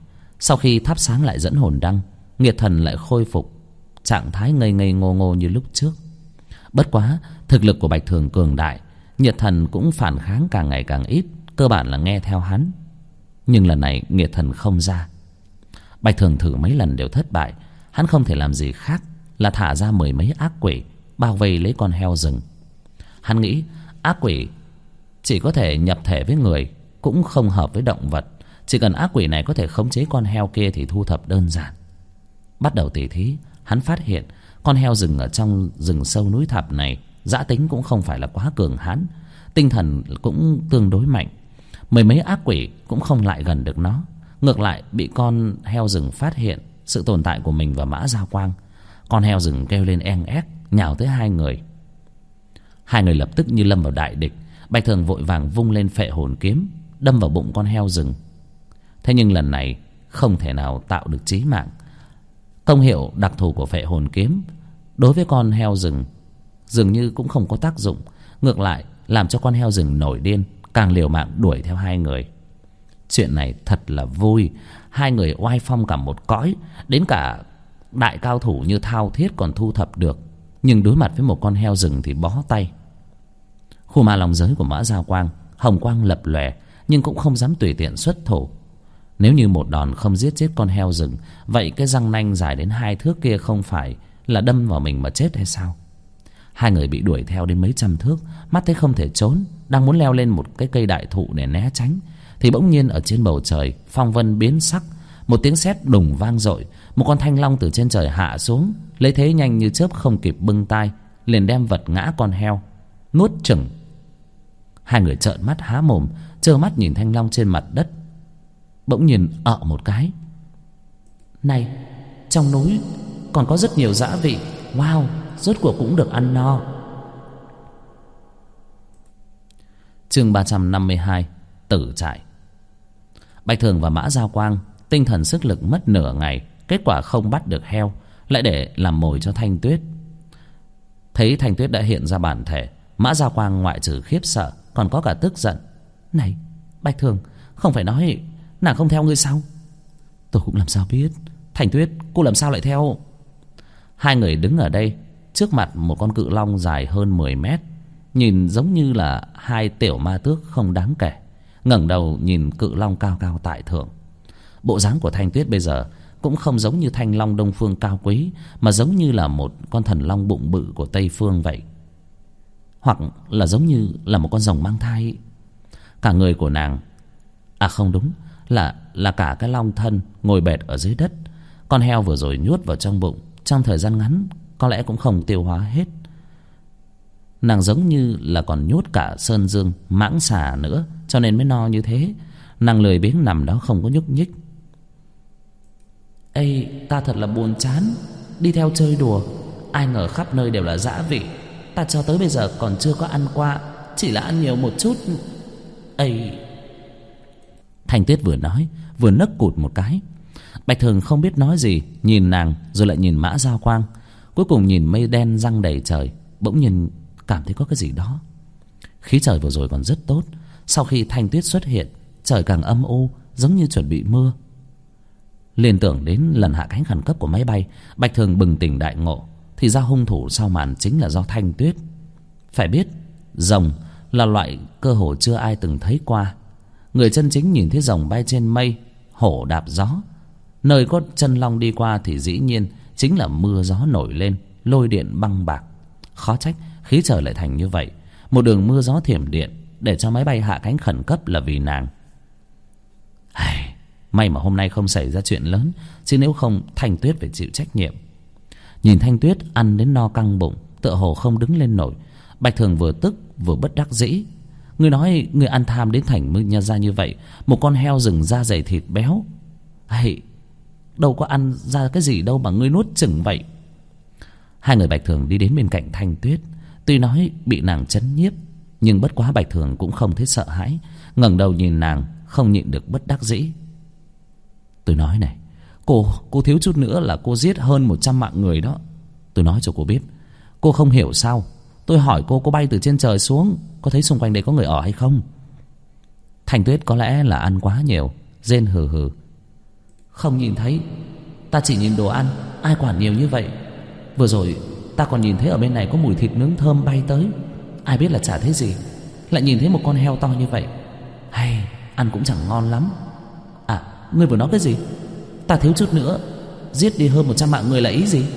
Sau khi thắp sáng lại dẫn hồn đăng, Nghiệt Thần lại khôi phục trạng thái ngây ngây ngô ngô như lúc trước. Bất quá thực lực của Bạch Thường cường đại, Nghiệt Thần cũng phản kháng càng ngày càng ít, cơ bản là nghe theo hắn. Nhưng lần này Nghiệt Thần không ra. Bạch Thường thử mấy lần đều thất bại. Hắn không thể làm gì khác là thả ra 10 mấy ác quỷ bao vây lấy con heo rừng. Hắn nghĩ ác quỷ chỉ có thể nhập thể với người, cũng không hợp với động vật. Chỉ cần ác quỷ này có thể khống chế con heo kia thì thu thập đơn giản. Bắt đầu tỉ thí, hắn phát hiện con heo rừng ở trong rừng sâu núi thẳm này dã tính cũng không phải là quá cường hãn, tinh thần cũng tương đối mạnh. 10 mấy ác quỷ cũng không lại gần được nó. Ngược lại bị con heo rừng phát hiện sự tồn tại của mình và Mã Giao Quang. Con heo rừng kêu lên eng ép, nhào tới hai người. Hai người lập tức như lâm vào đại địch. Bạch Thường vội vàng vung lên phệ hồn kiếm, đâm vào bụng con heo rừng. Thế nhưng lần này không thể nào tạo được chí mạng. Công hiệu đặc thù của phệ hồn kiếm đối với con heo rừng dường như cũng không có tác dụng. Ngược lại làm cho con heo rừng nổi điên, càng liều mạng đuổi theo hai người. Chuyện này thật là vui. Hai người oai phong cả một cõi. Đến cả đại cao thủ như Thao Thiết còn thu thập được. Nhưng đối mặt với một con heo rừng thì bó tay. Khu ma long giới của Mã Giao Quang hồng quang lập lòe, nhưng cũng không dám tùy tiện xuất thủ. Nếu như một đòn không giết chết con heo rừng, vậy cái răng nanh dài đến 2 thước kia không phải là đâm vào mình mà chết hay sao? Hai người bị đuổi theo đến mấy trăm thước, mắt thấy không thể trốn, đang muốn leo lên một cái cây đại thụ để né tránh, thì bỗng nhiên ở trên bầu trời phong vân biến sắc, một tiếng sét đùng vang dội. Một con thanh long từ trên trời hạ xuống, lấy thế nhanh như chớp không kịp bưng tai, liền đem vật ngã con heo nuốt chửng. Hai người trợn mắt há mồm, trơ mắt nhìn thanh long trên mặt đất. Bỗng nhiên một cái. Này, trong núi còn có rất nhiều dã vị. Wow, rốt cuộc cũng được ăn no. Chương 352, tử trại. Bạch Thường và Mã Giao Quang tinh thần sức lực mất nửa ngày, kết quả không bắt được heo, lại để làm mồi cho Thanh Tuyết. Thấy Thanh Tuyết đã hiện ra bản thể, Mã Giao Quang ngoại trừ khiếp sợ còn có cả tức giận. Này Bạch Thường, không phải nói nàng không theo ngươi sao? Tôi cũng làm sao biết. Thanh Tuyết, cô làm sao lại theo? Hai người đứng ở đây trước mặt một con cự long dài hơn 10 mét, nhìn giống như là hai tiểu ma tước không đáng kể. Ngẩng đầu nhìn cự long cao cao tại thượng. Bộ dáng của Thanh Tuyết bây giờ cũng không giống như thanh long Đông Phương cao quý, mà giống như là một con thần long bụng bự của Tây Phương vậy. Hoặc là giống như là một con rồng mang thai. Cả người của nàng, không đúng, là cả cái long thân ngồi bệt ở dưới đất. Con heo vừa rồi nhốt vào trong bụng, trong thời gian ngắn có lẽ cũng không tiêu hóa hết. Nàng giống như là còn nhốt cả sơn dương, mãng xà nữa, cho nên mới no như thế. Nàng lười biếng nằm đó không có nhúc nhích. Ê, ta thật là buồn chán, đi theo chơi đùa, ai ngờ khắp nơi đều là dã vị. Ta cho tới bây giờ còn chưa có ăn qua, chỉ là ăn nhiều một chút. Ê. Thanh Tuyết vừa nói vừa nấc cụt một cái. Bạch Thường không biết nói gì, nhìn nàng rồi lại nhìn Mã Giao Quang, cuối cùng nhìn mây đen giăng đầy trời. Bỗng nhiên cảm thấy có cái gì đó. Khí trời vừa rồi còn rất tốt, sau khi Thanh Tuyết xuất hiện, trời càng âm u, giống như chuẩn bị mưa. Liên tưởng đến lần hạ cánh khẩn cấp của máy bay, Bạch Thường bừng tỉnh đại ngộ, thì ra hung thủ sau màn chính là do Thanh Tuyết. Phải biết rồng là loại cơ hồ chưa ai từng thấy qua. Người chân chính nhìn thấy rồng bay trên mây, hổ đạp gió, nơi có chân long đi qua thì dĩ nhiên chính là mưa gió nổi lên, lôi điện băng bạc. Khó trách khí trời lại thành như vậy, một đường mưa gió thiểm điện để cho máy bay hạ cánh khẩn cấp là vì nàng. May mà hôm nay không xảy ra chuyện lớn, chứ nếu không Thanh Tuyết phải chịu trách nhiệm. Nhìn Thanh Tuyết ăn đến no căng bụng, tựa hồ không đứng lên nổi, Bạch Thường vừa tức vừa bất đắc dĩ. Ngươi nói ngươi ăn tham đến thành mưng nha ra như vậy, một con heo rừng da dày thịt béo, đâu có ăn ra cái gì đâu mà ngươi nuốt chửng vậy. Hai người Bạch Thường đi đến bên cạnh Thanh Tuyết. Tuy nói bị nàng trấn nhiếp, nhưng bất quá Bạch Thường cũng không thấy sợ hãi, ngẩng đầu nhìn nàng, không nhịn được bất đắc dĩ. Tôi nói này, cô thiếu chút nữa là cô giết hơn 100 mạng người đó. Tôi nói cho cô biết, cô không hiểu sao. Tôi hỏi cô bay từ trên trời xuống, có thấy xung quanh đây có người ở hay không? Thanh Tuyết có lẽ là ăn quá nhiều, rên hừ hừ. Không nhìn thấy, ta chỉ nhìn đồ ăn, ai quản nhiều như vậy. Vừa rồi ta còn nhìn thấy ở bên này có mùi thịt nướng thơm bay tới, ai biết là chả thấy gì, lại nhìn thấy một con heo to như vậy. Hay, ăn cũng chẳng ngon lắm. À, ngươi vừa nói cái gì? Ta thiếu chút nữa giết đi hơn 100 mạng người là ý gì?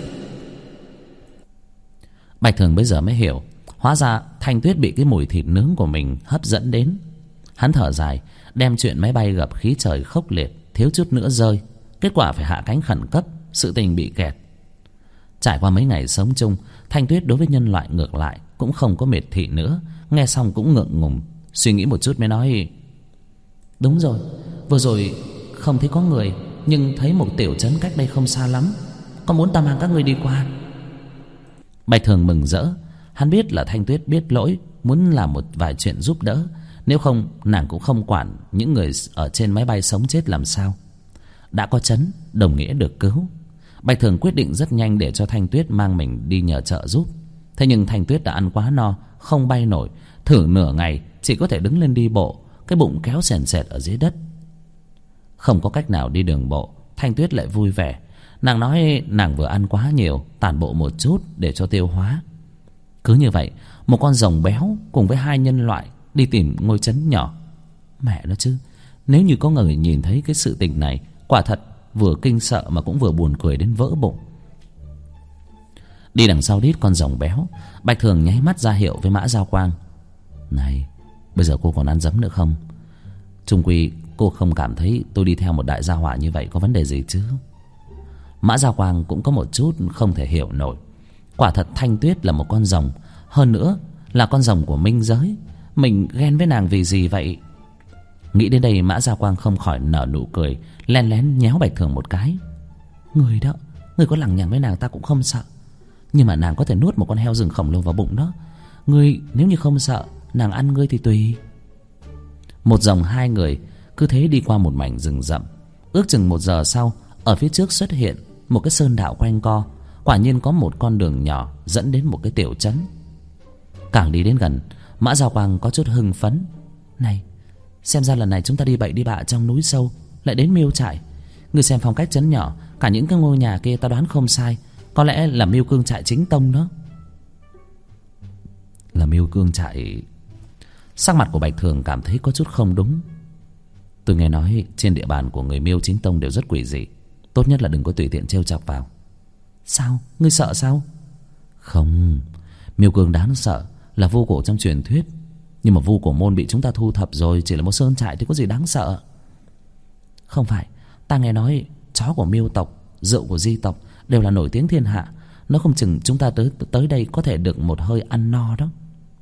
Bạch Thường bây giờ mới hiểu, hóa ra Thanh Tuyết bị cái mùi thịt nướng của mình hấp dẫn đến. Hắn thở dài, đem chuyện máy bay gặp khí trời khốc liệt, thiếu chút nữa rơi, kết quả phải hạ cánh khẩn cấp, sự tình bị kẹt. Trải qua mấy ngày sống chung, Thanh Tuyết đối với nhân loại ngược lại cũng không có miệt thị nữa. Nghe xong cũng ngượng ngùng, suy nghĩ một chút mới nói: Đúng rồi, vừa rồi không thấy có người, nhưng thấy một tiểu trấn cách đây không xa lắm. Có muốn ta mang các ngươi đi qua? Bạch Thường mừng rỡ, hắn biết là Thanh Tuyết biết lỗi, muốn làm một vài chuyện giúp đỡ. Nếu không, nàng cũng không quản những người ở trên máy bay sống chết làm sao. Đã có trấn, đồng nghĩa được cứu. Bạch Thường quyết định rất nhanh để cho Thanh Tuyết mang mình đi nhờ trợ giúp. Thế nhưng Thanh Tuyết đã ăn quá no, không bay nổi, thử nửa ngày chỉ có thể đứng lên đi bộ, cái bụng kéo sền sệt ở dưới đất. Không có cách nào đi đường bộ, Thanh Tuyết lại vui vẻ. Nàng nói nàng vừa ăn quá nhiều, tản bộ một chút để cho tiêu hóa. Cứ như vậy, một con rồng béo cùng với 2 nhân loại đi tìm ngôi trấn nhỏ. Mẹ nó chứ, nếu như có người nhìn thấy cái sự tình này, quả thật vừa kinh sợ mà cũng vừa buồn cười đến vỡ bụng. Đi đằng sau đít con rồng béo, Bạch Thường nháy mắt ra hiệu với Mã Giao Quang: Này, bây giờ cô còn ăn dấm nữa không? Chung quy cô không cảm thấy tôi đi theo một đại gia hỏa như vậy có vấn đề gì chứ? Mã Giao Quang cũng có một chút không thể hiểu nổi. Quả thật Thanh Tuyết là một con rồng, hơn nữa là con rồng của minh giới. Mình ghen với nàng vì gì vậy? Nghĩ đến đây, Mã Giao Quang không khỏi nở nụ cười, len lén nhéo Bạch Thường một cái. Người đó, người có lằng nhằng với nàng ta cũng không sợ, nhưng mà nàng có thể nuốt một con heo rừng khổng lồ vào bụng đó. Ngươi nếu như không sợ, nàng ăn ngươi thì tùy. Một dòng 2 người cứ thế đi qua một mảnh rừng rậm. Ước chừng 1 giờ sau, ở phía trước xuất hiện một cái sơn đạo quanh co. Quả nhiên có một con đường nhỏ dẫn đến một cái tiểu trấn. Càng đi đến gần, Mã Giao Quang có chút hưng phấn. Này, xem ra lần này chúng ta đi bậy đi bạ trong núi sâu, lại đến miêu trại. Ngươi xem phong cách trấn nhỏ, cả những cái ngôi nhà kia ta đoán không sai, có lẽ là Miêu Cương trại chính tông đó. Là Miêu Cương trại? Sắc mặt của Bạch Thường cảm thấy có chút không đúng. Tôi nghe nói trên địa bàn của người Miêu chính tông đều rất quỷ dị, tốt nhất là đừng có tùy tiện trêu chọc vào. Sao? Ngươi sợ sao? Không, Miêu Cương đáng sợ là vu cổ trong truyền thuyết, nhưng mà vu cổ môn bị chúng ta thu thập rồi, chỉ là một sơn trại thì có gì đáng sợ. Không phải, ta nghe nói chó của Miêu tộc, rượu của Di tộc đều là nổi tiếng thiên hạ. Nó không chừng chúng ta tới đây có thể được một hơi ăn no đó.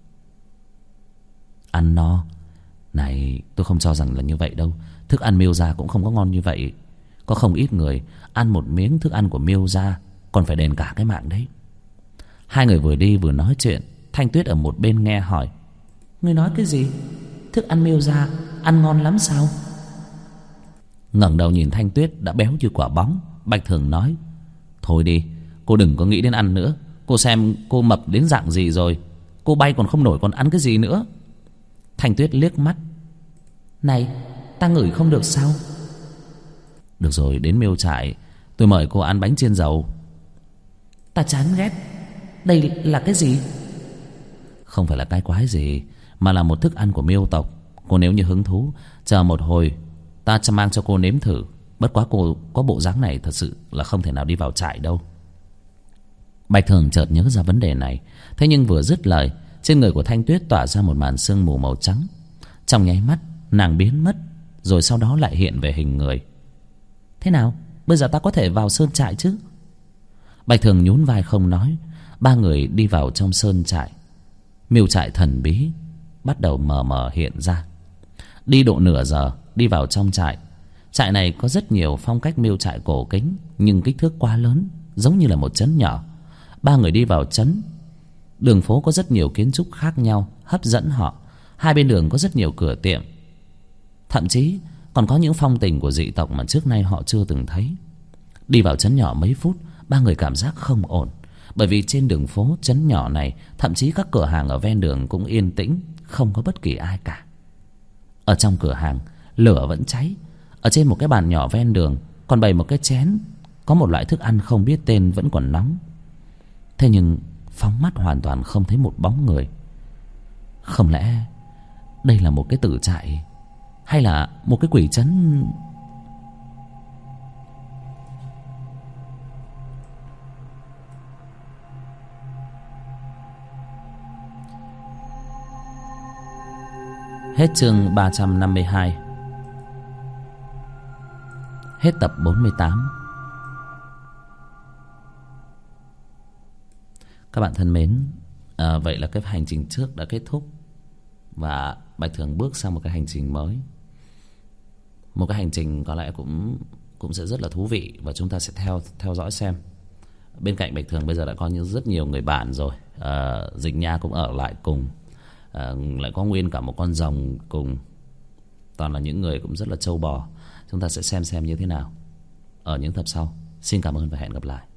Ăn no? Này, tôi không cho rằng là như vậy đâu. Thức ăn Miêu gia cũng không có ngon như vậy. Có không ít người ăn một miếng thức ăn của Miêu gia còn phải đền cả cái mạng đấy. 2 người vừa đi vừa nói chuyện. Thanh Tuyết ở một bên nghe hỏi: Ngươi nói cái gì? Thức ăn Miêu gia ăn ngon lắm sao? Ngẩng đầu nhìn Thanh Tuyết đã béo như quả bóng, Bạch Thường nói: Thôi đi, cô đừng có nghĩ đến ăn nữa. Cô xem cô mập đến dạng gì rồi, cô bay còn không nổi còn ăn cái gì nữa. Thanh Tuyết liếc mắt: Này, ta ngửi không được sao? Được rồi, đến miêu trại tôi mời cô ăn bánh chiên dầu. Ta chán ghét. Đây là cái gì? Không phải là cái quái gì, mà là một thức ăn của Miêu tộc. Cô nếu như hứng thú, chờ một hồi ta sẽ mang cho cô nếm thử. Bất quá cô có bộ dáng này thật sự là không thể nào đi vào trại đâu. Bạch Thường chợt nhớ ra vấn đề này. Thế nhưng vừa dứt lời, trên người của Thanh Tuyết tỏa ra một màn sương mù màu trắng. Trong nháy mắt nàng biến mất, rồi sau đó lại hiện về hình người. Thế nào, bây giờ ta có thể vào sơn trại chứ? Bạch Thường nhún vai không nói. 3 người đi vào trong sơn trại. Miêu trại thần bí bắt đầu mờ mờ hiện ra. Đi độ nửa giờ đi vào trong trại. Trại này có rất nhiều phong cách miêu trại cổ kính, nhưng kích thước quá lớn, giống như là một trấn nhỏ. 3 người đi vào trấn. Đường phố có rất nhiều kiến trúc khác nhau hấp dẫn họ. 2 bên đường có rất nhiều cửa tiệm, thậm chí còn có những phong tình của dị tộc mà trước nay họ chưa từng thấy. Đi vào trấn nhỏ mấy phút, 3 người cảm giác không ổn. Bởi vì trên đường phố trấn nhỏ này, thậm chí các cửa hàng ở ven đường cũng yên tĩnh, không có bất kỳ ai cả. Ở trong cửa hàng, lửa vẫn cháy. Ở trên một cái bàn nhỏ ven đường, còn bày một cái chén có một loại thức ăn không biết tên vẫn còn nóng. Thế nhưng phóng mắt hoàn toàn không thấy một bóng người. Không lẽ đây là một cái tử trại, hay là một cái quỷ trấn? Hết chương 352. Hết tập 48. Các bạn thân mến, vậy là cái hành trình trước đã kết thúc và Bạch Thường bước sang một cái hành trình mới. Một cái hành trình có lẽ cũng sẽ rất là thú vị, và chúng ta sẽ theo dõi xem. Bên cạnh Bạch Thường bây giờ đã có rất nhiều người bạn rồi. Dịch Nha cũng ở lại cùng, lại có nguyên cả một con rồng cùng. Toàn là những người cũng rất là trâu bò. Chúng ta sẽ xem như thế nào ở những tập sau. Xin cảm ơn và hẹn gặp lại.